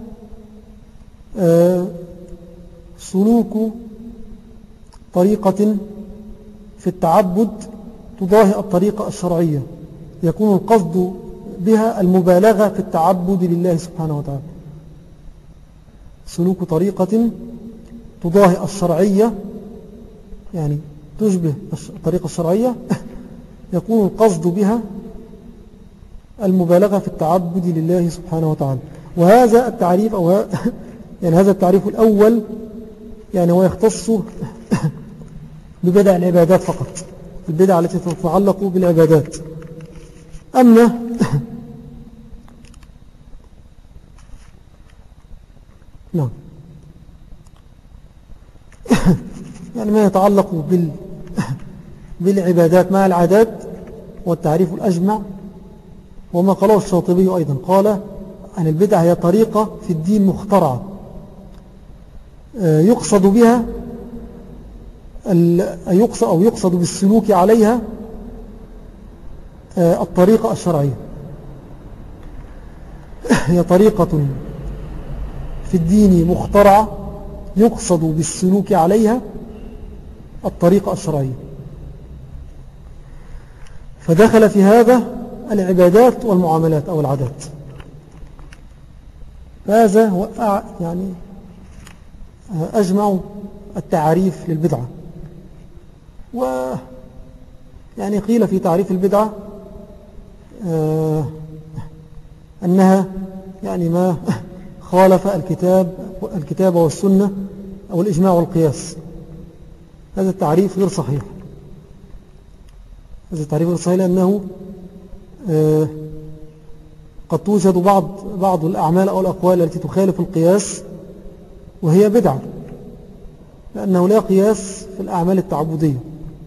سلوك طريقة في التعبد تضاهي الطريقة الشرعية، يكون القصد بها المبالغة في التعبد لله سبحانه وتعالى. سلوك طريقة تضاهي الشرعية، يعني تشبه الطريقة الشرعية، يكون القصد بها المبالغة في التعبد لله سبحانه وتعالى. وهذا التعريف أو يعني هذا التعريف الأول يعني هو يختص ببدع العبادات فقط، البدع التي تتعلق بالعبادات. أما نعم يعني ما يتعلق بال بالعبادات مع العادات، والتعريف الأجمع وما قاله الشاطبي أيضا، قال أن البدعة هي طريقة في الدين مخترعة يقصد بها يقصد أو يقصد بالسلوك عليها الطريقة الشرعية. هي طريقة في الدين مخترعة يقصد بالسلوك عليها الطريقة الشرعية، فدخل في هذا العبادات والمعاملات أو العادات. هذا هو يعني أجمع التعريف للبدعة. ويعني قيل في تعريف البدعة أنها يعني ما خالف الكتاب الكتاب والسنة أو الإجماع والقياس. هذا التعريف غير صحيح، هذا التعريف غير صحيح، لأنه قد توجد بعض بعض الأعمال أو الأقوال التي تخالف القياس وهي بدعة، لأنه لا قياس في الأعمال التعبدية.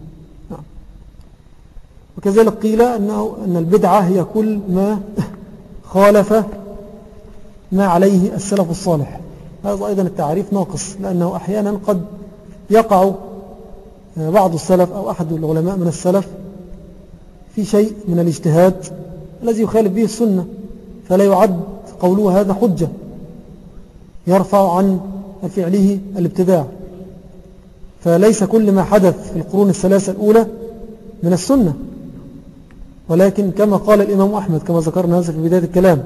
وكذلك قيل أنه أن البدعة هي كل ما خالف ما عليه السلف الصالح. هذا أيضا التعريف ناقص، لأنه أحيانا قد يقع بعض السلف أو أحد العلماء من السلف في شيء من الاجتهاد الذي يخالف به السنة، فلا يعد قوله هذا حجة يرفع عن فعله الابتداع. فليس كل ما حدث في القرون الثلاثة الأولى من السنة، ولكن كما قال الإمام أحمد كما ذكرنا هذا في بداية الكلام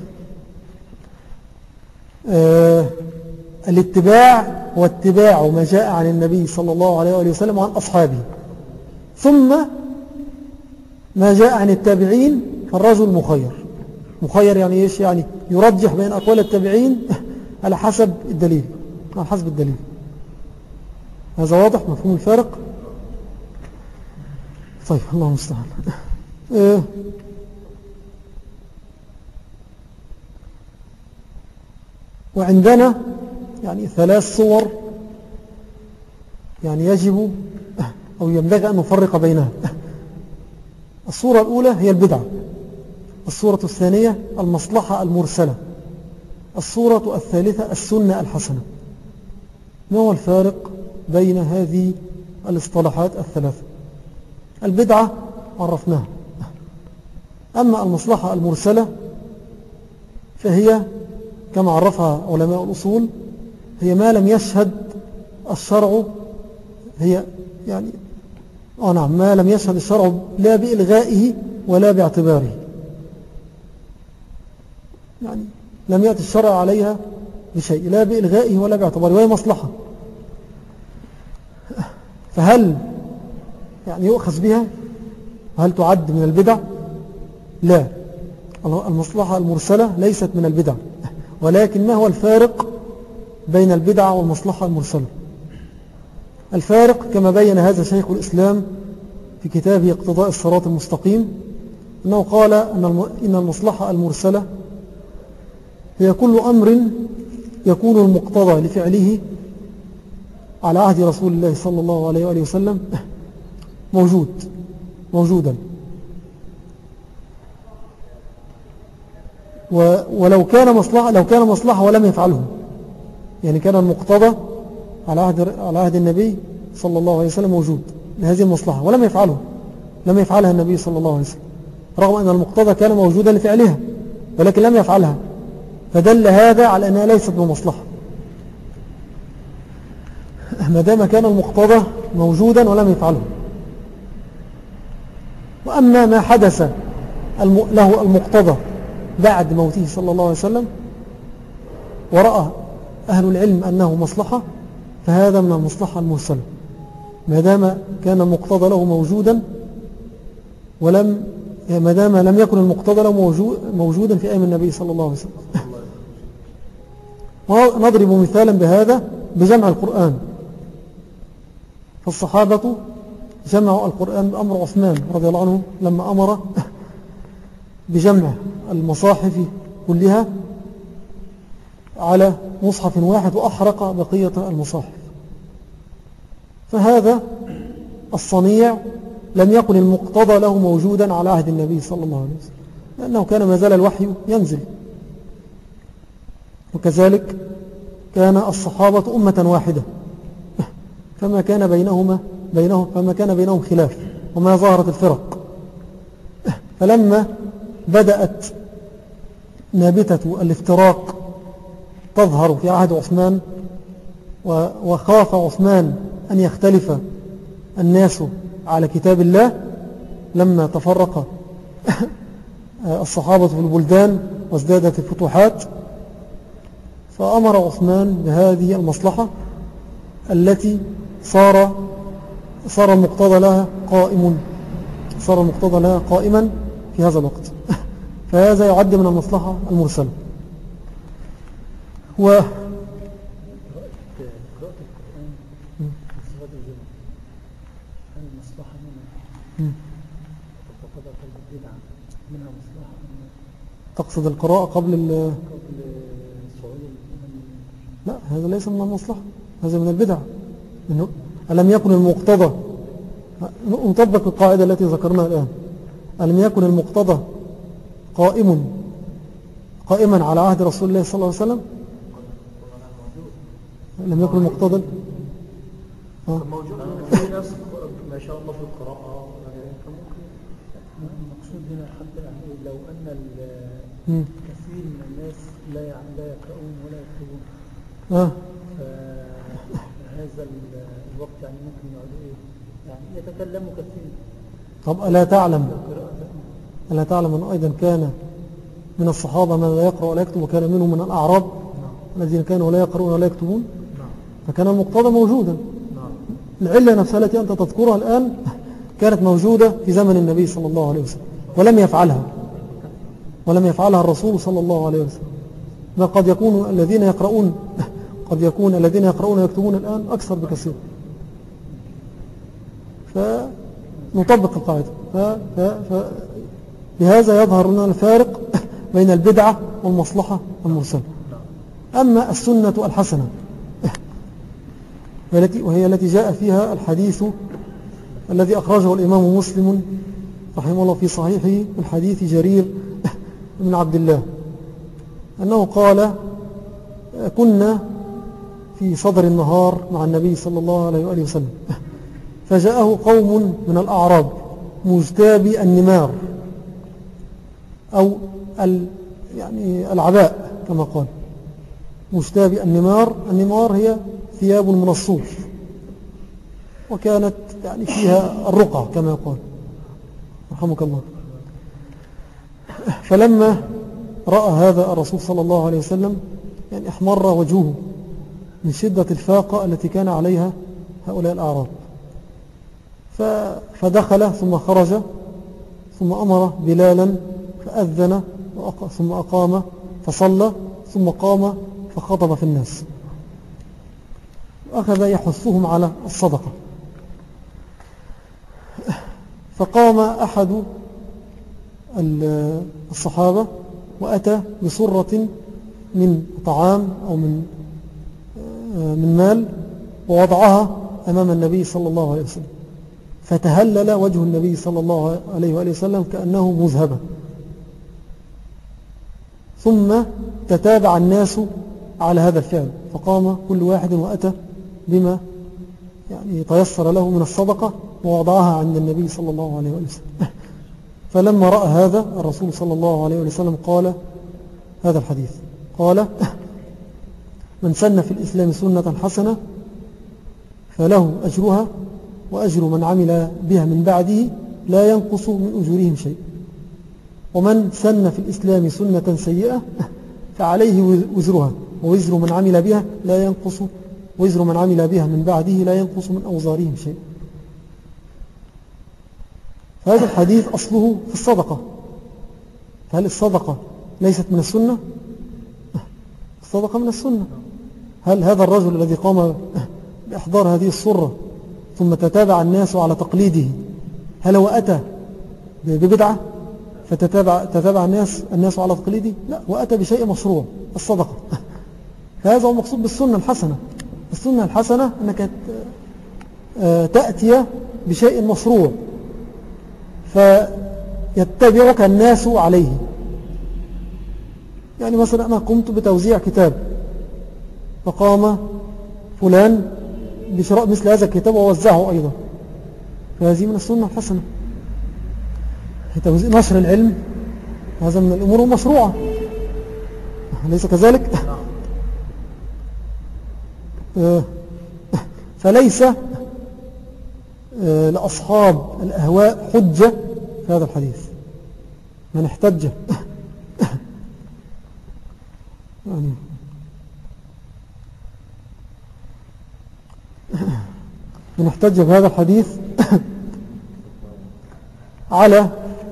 آه الاتباع واتباع ما جاء عن النبي صلى الله عليه وآله وسلم وعن أصحابه، ثم ما جاء عن التابعين، فالرجل مخير. مخير يعني إيش؟ يعني يرجح بين أقوال التابعين على حسب الدليل، على حسب الدليل. هذا واضح مفهوم الفارق؟ طيب الله المستعان. آه وعندنا يعني ثلاث صور يعني يجب أو ينبغي أن نفرق بينها. الصورة الأولى هي البدعة، الصورة الثانية المصلحة المرسلة، الصورة الثالثة السنة الحسنة. ما هو الفارق بين هذه الاصطلاحات الثلاثة؟ البدعة عرفناها، أما المصلحة المرسلة فهي كما عرفها علماء الأصول هي ما لم يشهد الشرع، هي يعني آه نعم، ما لم يشهد الشرع لا بإلغائه ولا باعتباره، يعني لم يأتي الشرع عليها بشيء لا بإلغائه ولا باعتباره، وهي مصلحة. فهل يعني يؤخذ بها؟ هل تعد من البدع؟ لا، المصلحة المرسلة ليست من البدع، ولكن ما هو الفارق بين البدع والمصلحة المرسلة؟ الفارق كما بين هذا شيخ الإسلام في كتابه اقتضاء الصراط المستقيم، أنه قال إن المصلحة المرسلة هي كل أمر يكون المقتضى لفعله على عهد رسول الله صلى الله عليه وآله وسلم موجود موجودا، ولو كان مصلحة لو كان مصلحة ولم يفعله، يعني كان المقتضى على عهد على عهد النبي صلى الله عليه وسلم موجود لهذه المصلحة ولم يفعله، لم يفعلها النبي صلى الله عليه وسلم، رغم أن المقتضى كان موجودا لفعلها ولكن لم يفعلها، فدل هذا على أنها ليست بمصلحة، ما دام كان المقتضى موجودا ولم يفعله. وأما ما حدث له المقتضى بعد موته صلى الله عليه وسلم ورأى أهل العلم أنه مصلحة، فهذا من المصلحة المرسلة، ما دام كان المقتضى له موجودا ولم ما دام لم يكن المقتضى له موجودا في أيام النبي صلى الله عليه وسلم. ونضرب مثالا بهذا بجمع القرآن، فالصحابة جمعوا القرآن بأمر عثمان رضي الله عنه لما أمر بجمع المصاحف كلها على مصحف واحد وأحرق بقية المصاحف. فهذا الصنيع لم يكن المقتضى له موجودا على عهد النبي صلى الله عليه وسلم، لأنه كان ما زال الوحي ينزل، وكذلك كان الصحابة أمة واحدة، فما كان بينهما بينهم فما كان بينهم خلاف وما ظهرت الفرق. فلما بدأت نابتة الافتراق تظهر في عهد عثمان، وخاف عثمان أن يختلف الناس على كتاب الله لما تفرق الصحابة في البلدان وازدادت الفتوحات، فأمر عثمان بهذه المصلحة التي صار صار المقتضى لها قائم صار المقتضى لها قائما في هذا الوقت. فهذا يعد من المصلحة المرسلة. و تقصد القراءة قبل ال لا، هذا ليس من المصلحة، هذا من البدع. إنه ألم يكن المقتضى، نطبق القاعدة التي ذكرناها الآن، ألم يكن المقتضى قائم قائما على عهد رسول الله صلى الله عليه وسلم؟ لم يكن المقتضى موجود ما شاء الله في القراءة. المقصود هنا حتى لو أن كثير من الناس لا لا يقرؤون ولا يكتبون، آه. فهذا الوقت يعني ممكن يقعدوا إيه يعني يتكلموا كثير. طب ألا تعلم ألا تعلم أن أيضا كان من الصحابة من لا يقرأ ولا يكتب، وكان منهم من الأعراب الذين كانوا لا يقرؤون ولا يكتبون، فكان المقتضى موجودا. العلة نفسها التي أنت تذكرها الآن كانت موجودة في زمن النبي صلى الله عليه وسلم ولم يفعلها ولم يفعلها الرسول صلى الله عليه وسلم. ما قد يكون الذين يقرؤون قد يكون الذين يقرؤون ويكتبون الآن أكثر بكثير. فنطبق القاعدة. بهذا يظهر لنا الفارق بين البدعة والمصلحة المرسلة. أما السنة الحسنة وهي التي جاء فيها الحديث الذي أخرجه الإمام مسلم رحمه الله في صحيحه من حديث جرير بن عبد الله أنه قال: كنا في صدر النهار مع النبي صلى الله عليه وآله وسلم، فجاءه قوم من الأعراب مجتابي النمار أو يعني العباء كما قال، مجتابي النمار. النمار هي ثياب من الصوف، وكانت يعني فيها الرقعة كما يقال رحمك الله. فلما رأى هذا الرسول صلى الله عليه وسلم يعني احمر وجهه من شدة الفاقة التي كان عليها هؤلاء الأعراب، فدخل ثم خرج ثم أمر بلالا فأذن ثم أقام فصلى ثم قام فخطب في الناس وأخذ يحثهم على الصدقة. فقام أحد الصحابة وأتى بصرة من طعام أو من من مال ووضعها أمام النبي صلى الله عليه وسلم، فتهلل وجه النبي صلى الله عليه وآله وسلم كأنه مذهبا. ثم تتابع الناس على هذا الفعل، فقام كل واحد وأتى بما يعني تيسر له من الصدقة ووضعها عند النبي صلى الله عليه وآله وسلم. فلما رأى هذا الرسول صلى الله عليه وسلم قال هذا الحديث، قال: من سن في الإسلام سنة حسنة فله أجرها وأجر من عمل بها من بعده لا ينقص من أجورهم شيء، ومن سن في الإسلام سنة سيئة فعليه وزرها ووزر من عمل بها لا ينقص وزر من عمل بها من بعده لا ينقص من أوزارهم شيء. فهذا الحديث أصله في الصدقة. هل الصدقة ليست من السنة؟ الصدقة من السنة. هل هذا الرجل الذي قام بإحضار هذه الصرة ثم تتابع الناس على تقليده هل هو أتى ببدعة فتتابع تتابع الناس الناس على تقليده؟ لا، وأتى بشيء مشروع، الصدقة. فهذا هو مقصود بالسنة الحسنة. السنة الحسنة أنك تأتي بشيء مشروع فيتبعك الناس عليه. يعني مثلا أنا قمت بتوزيع كتاب فقام فلان بشراء مثل هذا الكتاب ووزعه أيضا، فهذه من السنة الحسنة. نشر العلم هذا من الأمور المشروعة، ليس كذلك؟ فليس لأصحاب الأهواء حجة في هذا الحديث. من احتج يعني من احتج بهذا الحديث على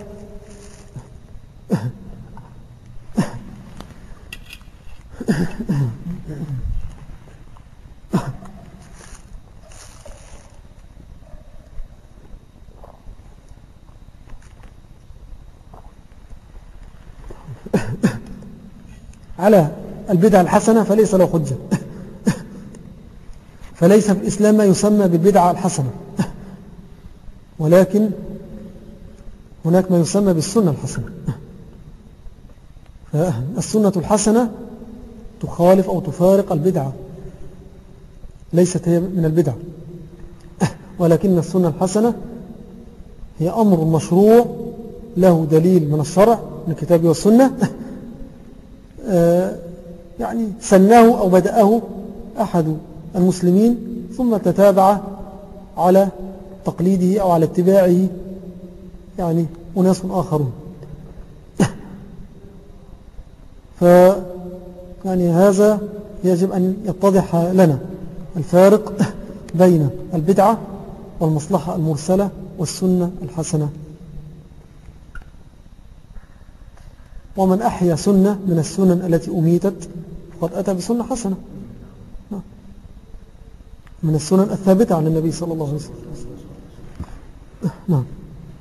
على البدعة الحسنة فليس له حجة. فليس في الإسلام ما يسمى بالبدعة الحسنة، ولكن هناك ما يسمى بالسنة الحسنة. السنة الحسنة تخالف أو تفارق البدعة، ليست هي من البدعة، ولكن السنة الحسنة هي أمر مشروع له دليل من الشرع من الكتاب والسنة، يعني سناه أو بدأه أحد المسلمين ثم تتابع على تقليده أو على اتباعه يعني أناس آخرون. ف يعني هذا يجب أن يتضح لنا الفارق بين البدعة والمصلحة المرسلة والسنة الحسنة. ومن أحيا سنة من السنن التي أميتت فقد أتى بسنة حسنة من السنن الثابتة عن النبي صلى الله عليه وسلم. نعم.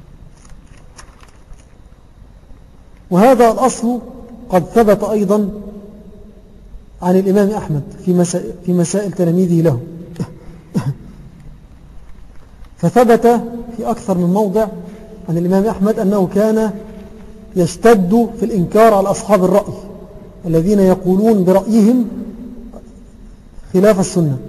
وهذا الأصل قد ثبت أيضا عن الإمام أحمد في مسائل, في مسائل تلاميذه له. فثبت في أكثر من موضع عن الإمام أحمد أنه كان يشتد في الإنكار على أصحاب الرأي الذين يقولون برأيهم خلاف السنة.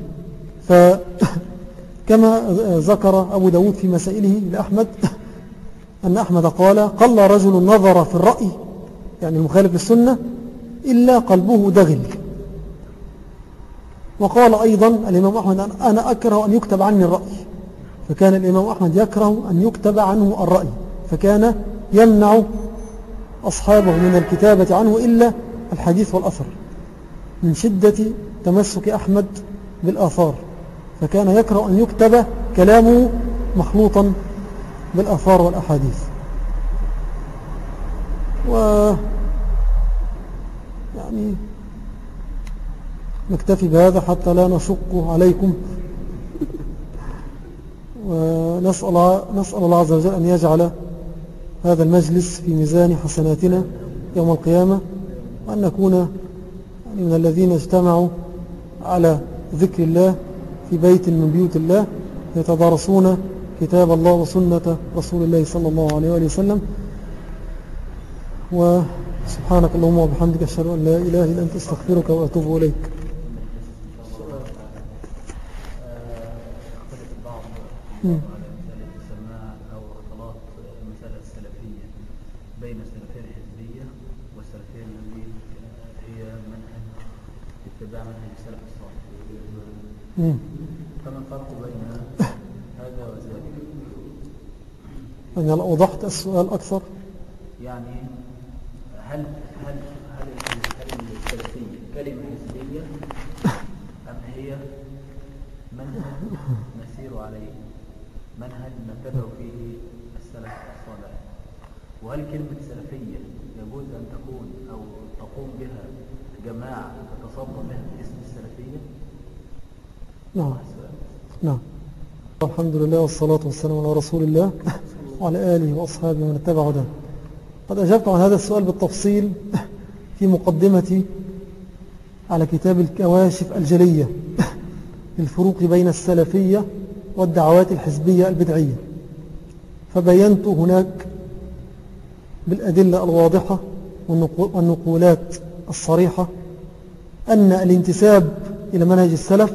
فكما ذكر أبو داود في مسائله لأحمد أن أحمد قال: قل رجل نظر في الرأي يعني المخالف للسنة إلا قلبه دغل. وقال أيضا الإمام أحمد: أنا أكره أن يكتب عني الرأي، فكان الإمام أحمد يكره أن يكتب عنه الرأي، فكان يمنع أصحابه من الكتابة عنه إلا الحديث والأثر من شدة تمسك أحمد بالآثار، فكان يكره أن يكتب كلامه مخلوطا بالآثار والأحاديث. و يعني نكتفي بهذا حتى لا نشق عليكم، ونسأل نسأل الله عز وجل أن يجعل هذا المجلس في ميزان حسناتنا يوم القيامة، وأن نكون يعني من الذين اجتمعوا على ذكر الله في بيت من بيوت الله يتدارسون كتاب الله وسنة رسول الله صلى الله عليه وآله وسلم. وسبحانك اللهم وبحمدك أشهد أن لا إله إلا أنت أستغفرك وأتوب إليك. على مسألة السماع أو اختلاط المسألة السلفية بين السلفية الحزبية والسلفية التي هي منهج اتباع منهج السلف الصالح، فما الفرق بين هذا وذلك؟ أنا لو وضحت السؤال أكثر، يعني هل هل هل السلفية كلمة حزبية أم هي منهج نسير عليه، منهج نتبع فيه السلف الصالح؟ وهل كلمة سلفية يجوز أن تكون أو تقوم بها جماعة تتصدى بها باسم السلفية؟ نعم نعم. الحمد لله والصلاة والسلام على رسول الله وعلى آله وأصحابه ومن اتبع هداه. قد أجبت عن هذا السؤال بالتفصيل في مقدمتي على كتاب الكواشف الجلية للفروق بين السلفية والدعوات الحزبية البدعية، فبينت هناك بالأدلة الواضحة والنقولات الصريحة أن الانتساب إلى منهج السلف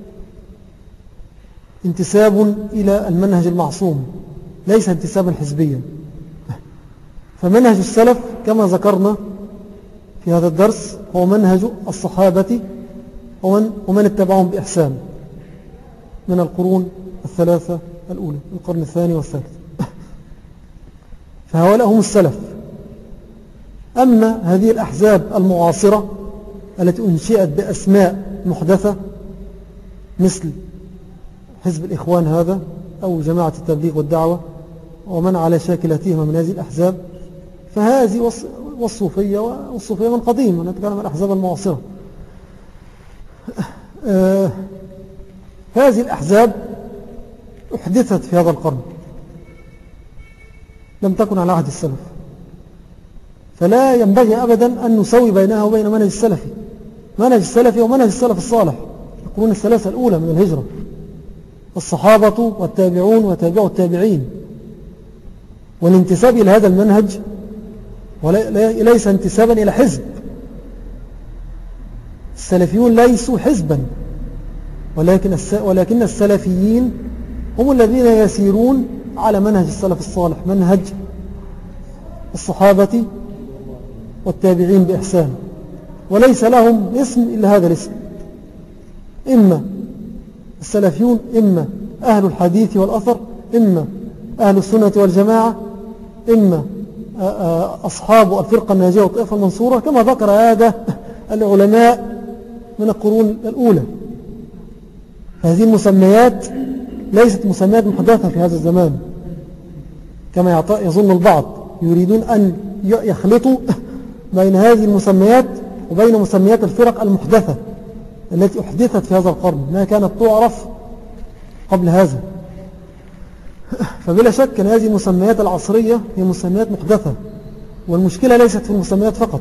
انتساب إلى المنهج المعصوم، ليس انتسابا حزبيا. فمنهج السلف كما ذكرنا في هذا الدرس هو منهج الصحابة ومن, ومن اتبعهم بإحسان من القرون الثلاثة الأولى، القرن الثاني والثالث، فهؤلاء هم السلف. أما هذه الأحزاب المعاصرة التي أنشئت بأسماء محدثة مثل حزب الإخوان هذا أو جماعة التبليغ والدعوة ومن على شاكلتهما من هذه الأحزاب، فهذه والصوفية والصوفية من قديم، ونتكلم عن الأحزاب المعاصرة. آه هذه الأحزاب أحدثت في هذا القرن، لم تكن على عهد السلف، فلا ينبغي أبدا أن نسوي بينها وبين منهج السلفي. منهج السلفي ومنهج السلف الصالح القرون الثلاثة الأولى من الهجرة، الصحابة والتابعون وتابعوا التابعين. والانتساب إلى هذا المنهج وليس انتسابا إلى حزب، السلفيون ليسوا حزبا، ولكن ولكن السلفيين هم الذين يسيرون على منهج السلف الصالح، منهج الصحابة والتابعين بإحسان، وليس لهم اسم إلا هذا الاسم، إما السلفيون، إما أهل الحديث والأثر، إما أهل السنة والجماعة، إما أصحاب الفرقة الناجية والطائفة المنصورة، كما ذكر هذا العلماء من القرون الأولى. هذه المسميات ليست مسميات محدثة في هذا الزمان كما يظن البعض، يريدون أن يخلطوا بين هذه المسميات وبين مسميات الفرق المحدثة التي أحدثت في هذا القرن، ما كانت تعرف قبل هذا. فبلا شك أن هذه المسميات العصرية هي مسميات محدثة، والمشكلة ليست في المسميات فقط،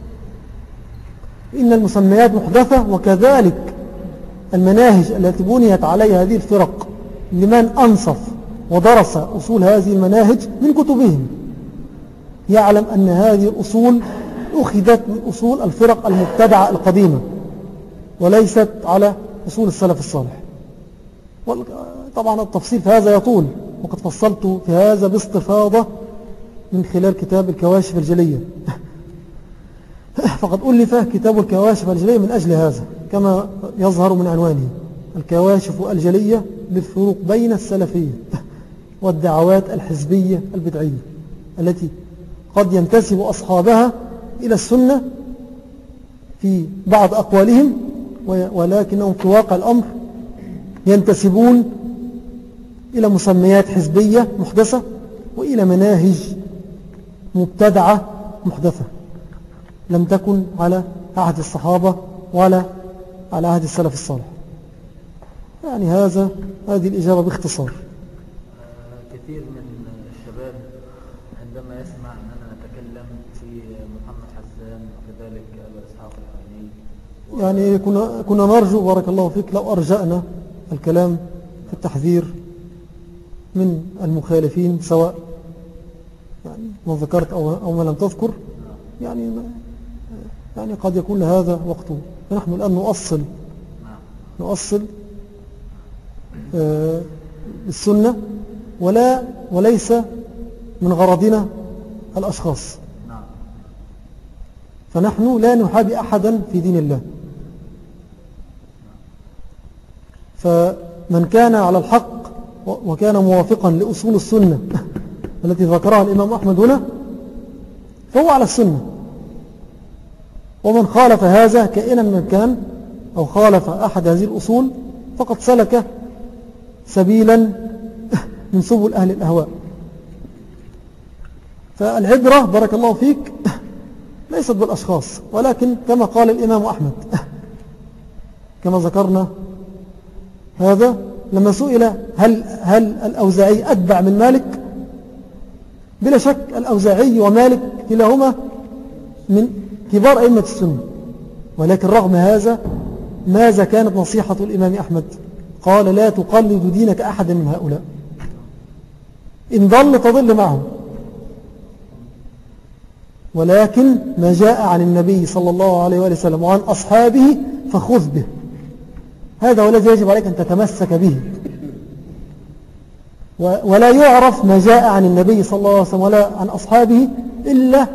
إن المسميات محدثة، وكذلك المناهج التي بنيت عليها هذه الفرق لمن أنصف ودرس أصول هذه المناهج من كتبهم يعلم أن هذه الأصول أخذت من أصول الفرق المبتدعة القديمة وليست على أصول السلف الصالح. طبعا التفصيل في هذا يطول، وقد فصلت في هذا باستفاضة من خلال كتاب الكواشف الجلية فقد ألف كتاب الكواشف الجلية من أجل هذا كما يظهر من عنوانه. الكواشف الجلية للفروق بين السلفية والدعوات الحزبية البدعية التي قد ينتسب أصحابها إلى السنة في بعض أقوالهم، ولكنهم في واقع الأمر ينتسبون إلى مسميات حزبية محدثة وإلى مناهج مبتدعة محدثة لم تكن على عهد الصحابة ولا على عهد السلف الصالح. يعني هذا هذه الإجابة باختصار. كثير من الشباب عندما يسمع أننا نتكلم في محمد حسان وكذلك أبا إسحاق الحويني و... يعني كنا, كنا نرجو بارك الله فيك لو أرجأنا الكلام في التحذير من المخالفين سواء يعني ما ذكرت أو, أو ما لم تذكر، يعني, يعني قد يكون لهذا وقته. فنحن الآن نؤصل نؤصل آه السنة ولا وليس من غرضنا الأشخاص. فنحن لا نحابي أحدا في دين الله. فمن كان على الحق وكان موافقا لأصول السنة التي ذكرها الإمام أحمد هنا فهو على السنة، ومن خالف هذا كائنا من كان أو خالف أحد هذه الأصول فقد سلك سبيلا من سبل أهل الأهواء. فالعبرة بارك الله فيك ليست بالأشخاص، ولكن كما قال الإمام أحمد كما ذكرنا هذا لما سئل هل, هل الأوزاعي أتبع من مالك؟ بلا شك الأوزاعي ومالك كلاهما من كبار أئمة السنة، ولكن رغم هذا ماذا كانت نصيحة الإمام أحمد؟ قال لا تقلد دينك أحد من هؤلاء، إن ضل تضل معهم، ولكن ما جاء عن النبي صلى الله عليه وآله وسلم وعن أصحابه فخذ به، هذا والذي يجب عليك أن تتمسك به. ولا يعرف ما جاء عن النبي صلى الله عليه وسلم ولا عن أصحابه إلا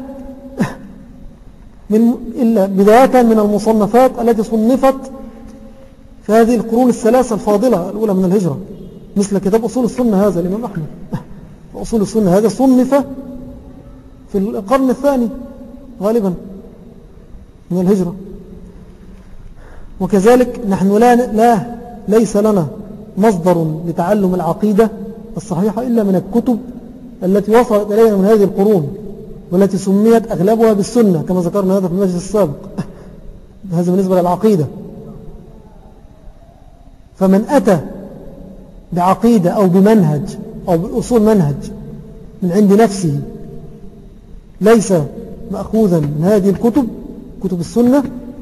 من إلا بداية من المصنفات التي صنفت في هذه القرون الثلاثة الفاضلة الأولى من الهجرة، مثل كتاب أصول السنة هذا الإمام أحمد. أصول السنة هذا صنف في القرن الثاني غالبا من الهجرة. وكذلك نحن لا, لا ليس لنا مصدر لتعلم العقيدة الصحيحة إلا من الكتب التي وصلت إلينا من هذه القرون والتي سميت أغلبها بالسنة كما ذكرنا هذا في المجلس السابق. هذا بالنسبة للعقيدة. فمن أتى بعقيدة أو بمنهج أو بأصول منهج من عند نفسه ليس مأخوذا من هذه الكتب كتب السنة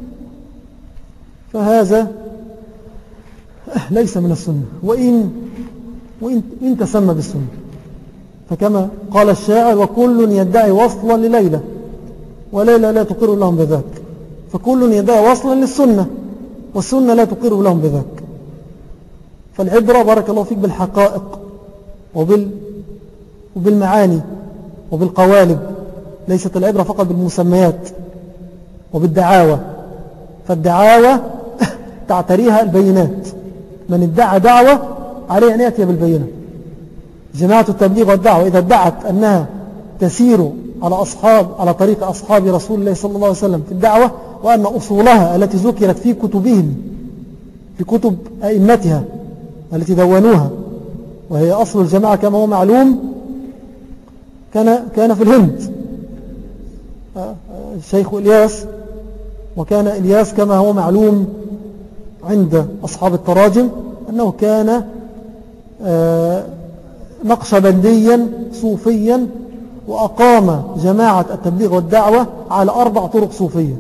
فهذا ليس من السنة، وإن, وإن إن تسمى بالسنة. فكما قال الشاعر وكل يدعي وصلا لليلى وليلى لا تقر لهم بذاك، فكل يدعي وصلا للسنة والسنة لا تقر لهم بذاك. فالعبرة بارك الله فيك بالحقائق وبال وبالمعاني وبالقوالب، ليست العبرة فقط بالمسميات وبالدعاوى، فالدعاوى تعتريها البينات، من ادعى دعوة عليه أن يأتي بالبينة. جماعة التبليغ والدعوة إذا ادعت أنها تسير على أصحاب على طريق أصحاب رسول الله صلى الله عليه وسلم في الدعوة، وأن أصولها التي ذكرت في كتبهم في كتب أئمتها التي دونوها، وهي أصل الجماعة كما هو معلوم كان كان في الهند الشيخ إلياس، وكان إلياس كما هو معلوم عند أصحاب التراجم أنه كان نقشبنديا صوفيا، وأقام جماعة التبليغ والدعوة على أربع طرق صوفية،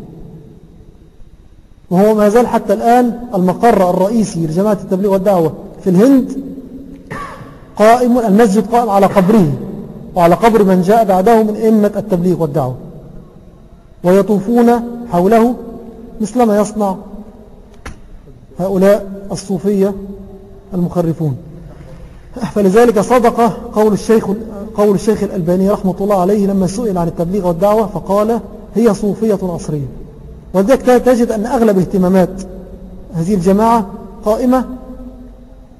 وهو ما زال حتى الآن المقر الرئيسي لجماعة التبليغ والدعوة في الهند قائم، المسجد قائم على قبره وعلى قبر من جاء بعده من أئمة التبليغ والدعوة، ويطوفون حوله مثلما يصنع هؤلاء الصوفية المخرفون. فلذلك صدق قول الشيخ, قول الشيخ الألباني رحمة الله عليه لما سئل عن التبليغ والدعوة فقال هي صوفية عصرية. وذلك تجد أن أغلب اهتمامات هذه الجماعة قائمة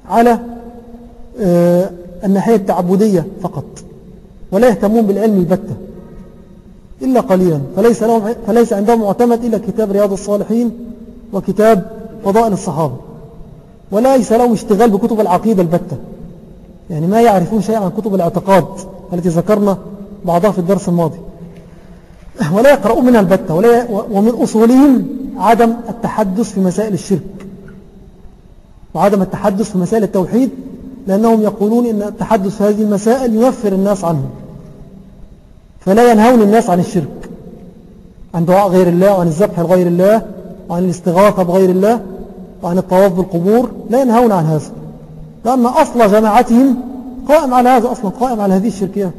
على الناحية التعبدية فقط، ولا يهتمون بالعلم البتة إلا قليلا، فليس, لهم فليس عندهم معتمد إلا كتاب رياض الصالحين وكتاب فضائل الصحابة، وليس لهم اشتغال بكتب العقيدة البتة، يعني ما يعرفون شيئا عن كتب الاعتقاد التي ذكرنا بعضها في الدرس الماضي، ولا يقرؤون منها البتة، ولا ومن أصولهم عدم التحدث في مسائل الشرك وعدم التحدث في مسائل التوحيد، لأنهم يقولون إن التحدث في هذه المسائل ينفر الناس عنه، فلا ينهون الناس عن الشرك، عن دعاء غير الله وعن الذبح لغير الله وعن الاستغاثة بغير الله وعن الطواف بالقبور، لا ينهون عن هذا، لأن أصل جماعتهم قائم على هذا، أصلا قائم على هذه الشركيات.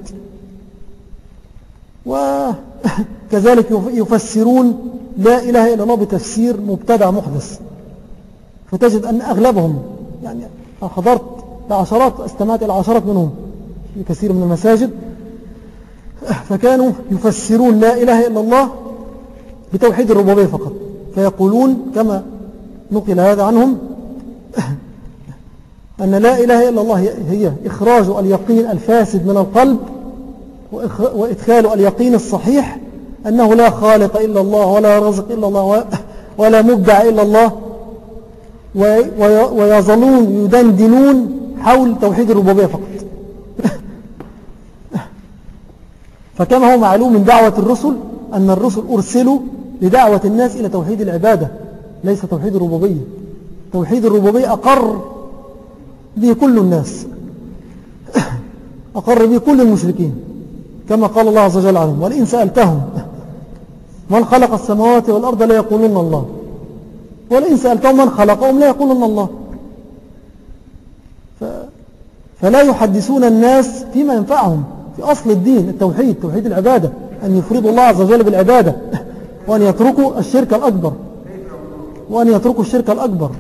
وكذلك يفسرون لا إله إلا الله بتفسير مبتدع محدث، فتجد أن أغلبهم، يعني حضرت بعشرات، استمعت إلى عشرات منهم في كثير من المساجد، فكانوا يفسرون لا إله إلا الله بتوحيد الربوبية فقط، فيقولون كما نقل هذا عنهم أن لا إله إلا الله هي إخراج اليقين الفاسد من القلب وإدخال اليقين الصحيح أنه لا خالق إلا الله ولا رازق إلا الله ولا مبدع إلا الله، ويظلون يدندنون حول توحيد الربوبية فقط. فكما هو معلوم من دعوة الرسل أن الرسل أرسلوا لدعوة الناس إلى توحيد العبادة، ليس توحيد الربوبية. توحيد الربوبية أقر به كل الناس، أقر به كل المشركين، كما قال الله عز وجل عنهم: ولئن سألتهم من خلق السماوات والأرض لا يقولون الله، ولئن سألتهم من خلقهم لا يقولون الله. ف... فلا يحدثون الناس فيما ينفعهم في أصل الدين، التوحيد، توحيد العبادة، أن يفردوا الله عز وجل بالعبادة، وأن يتركوا الشرك الأكبر وأن يتركوا الشرك الأكبر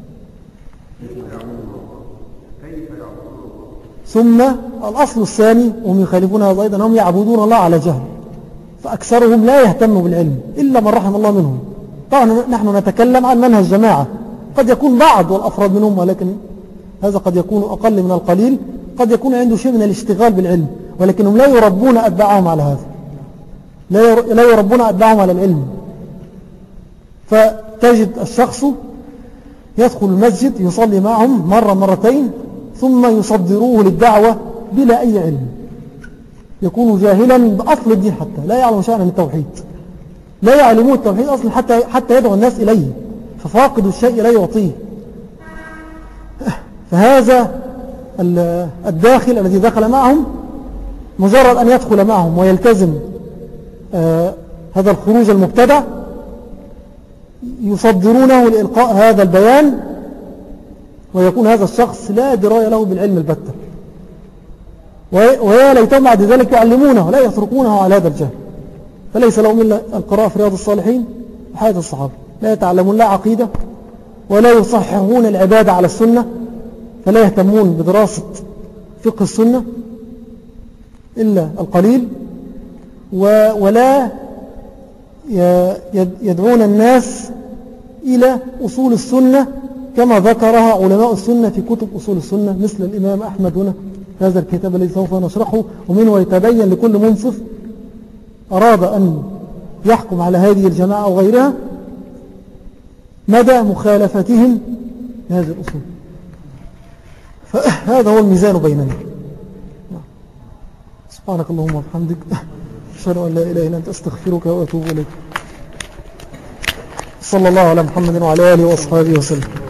ثم الأصل الثاني وهم يخالفون هذا أيضا، هم يعبدون الله على جهل، فأكثرهم لا يهتم بالعلم إلا من رحم الله منهم. طبعا نحن نتكلم عن منهج جماعة، قد يكون بعض والأفراد منهم، ولكن هذا قد يكون أقل من القليل، قد يكون عنده شيء من الاشتغال بالعلم، ولكنهم لا يربون أتباعهم على هذا، لا يربون أتباعهم على العلم. فتجد الشخص يدخل المسجد يصلي معهم مرة مرتين ثم يصدروه للدعوة بلا أي علم، يكون جاهلا بأصل الدين، حتى لا يعلم شيئا عن التوحيد، لا يعلمون التوحيد أصلا حتى, حتى يدعو الناس إليه، ففاقد الشيء لا يعطيه. فهذا الداخل الذي دخل معهم، مجرد أن يدخل معهم ويلتزم آه هذا الخروج المبتدع، يصدرونه لإلقاء هذا البيان، ويكون هذا الشخص لا دراية له بالعلم البتة، ويا ليتهم بعد ذلك يعلمونه ولا يتركونه على هذا الجهل. فليس لهم إلا القراءة في رياض الصالحين وحياة الصحابة، لا يتعلمون لا عقيدة ولا يصححون العبادة على السنة، فلا يهتمون بدراسة فقه السنة إلا القليل، ولا يدعون الناس إلى أصول السنة كما ذكرها علماء السنة في كتب أصول السنة، مثل الإمام أحمد هنا هذا الكتاب الذي سوف نشرحه، ومنه يتبين لكل منصف أراد أن يحكم على هذه الجماعة أو غيرها مدى مخالفتهم هذه الأصول. فهذا هو الميزان بيننا. سبحانك اللهم وبحمدك، أشهد أن لا إله إلا أنت، أستغفرك وأتوب إليك. صلى الله على محمد وعلى آله وأصحابه وسلم.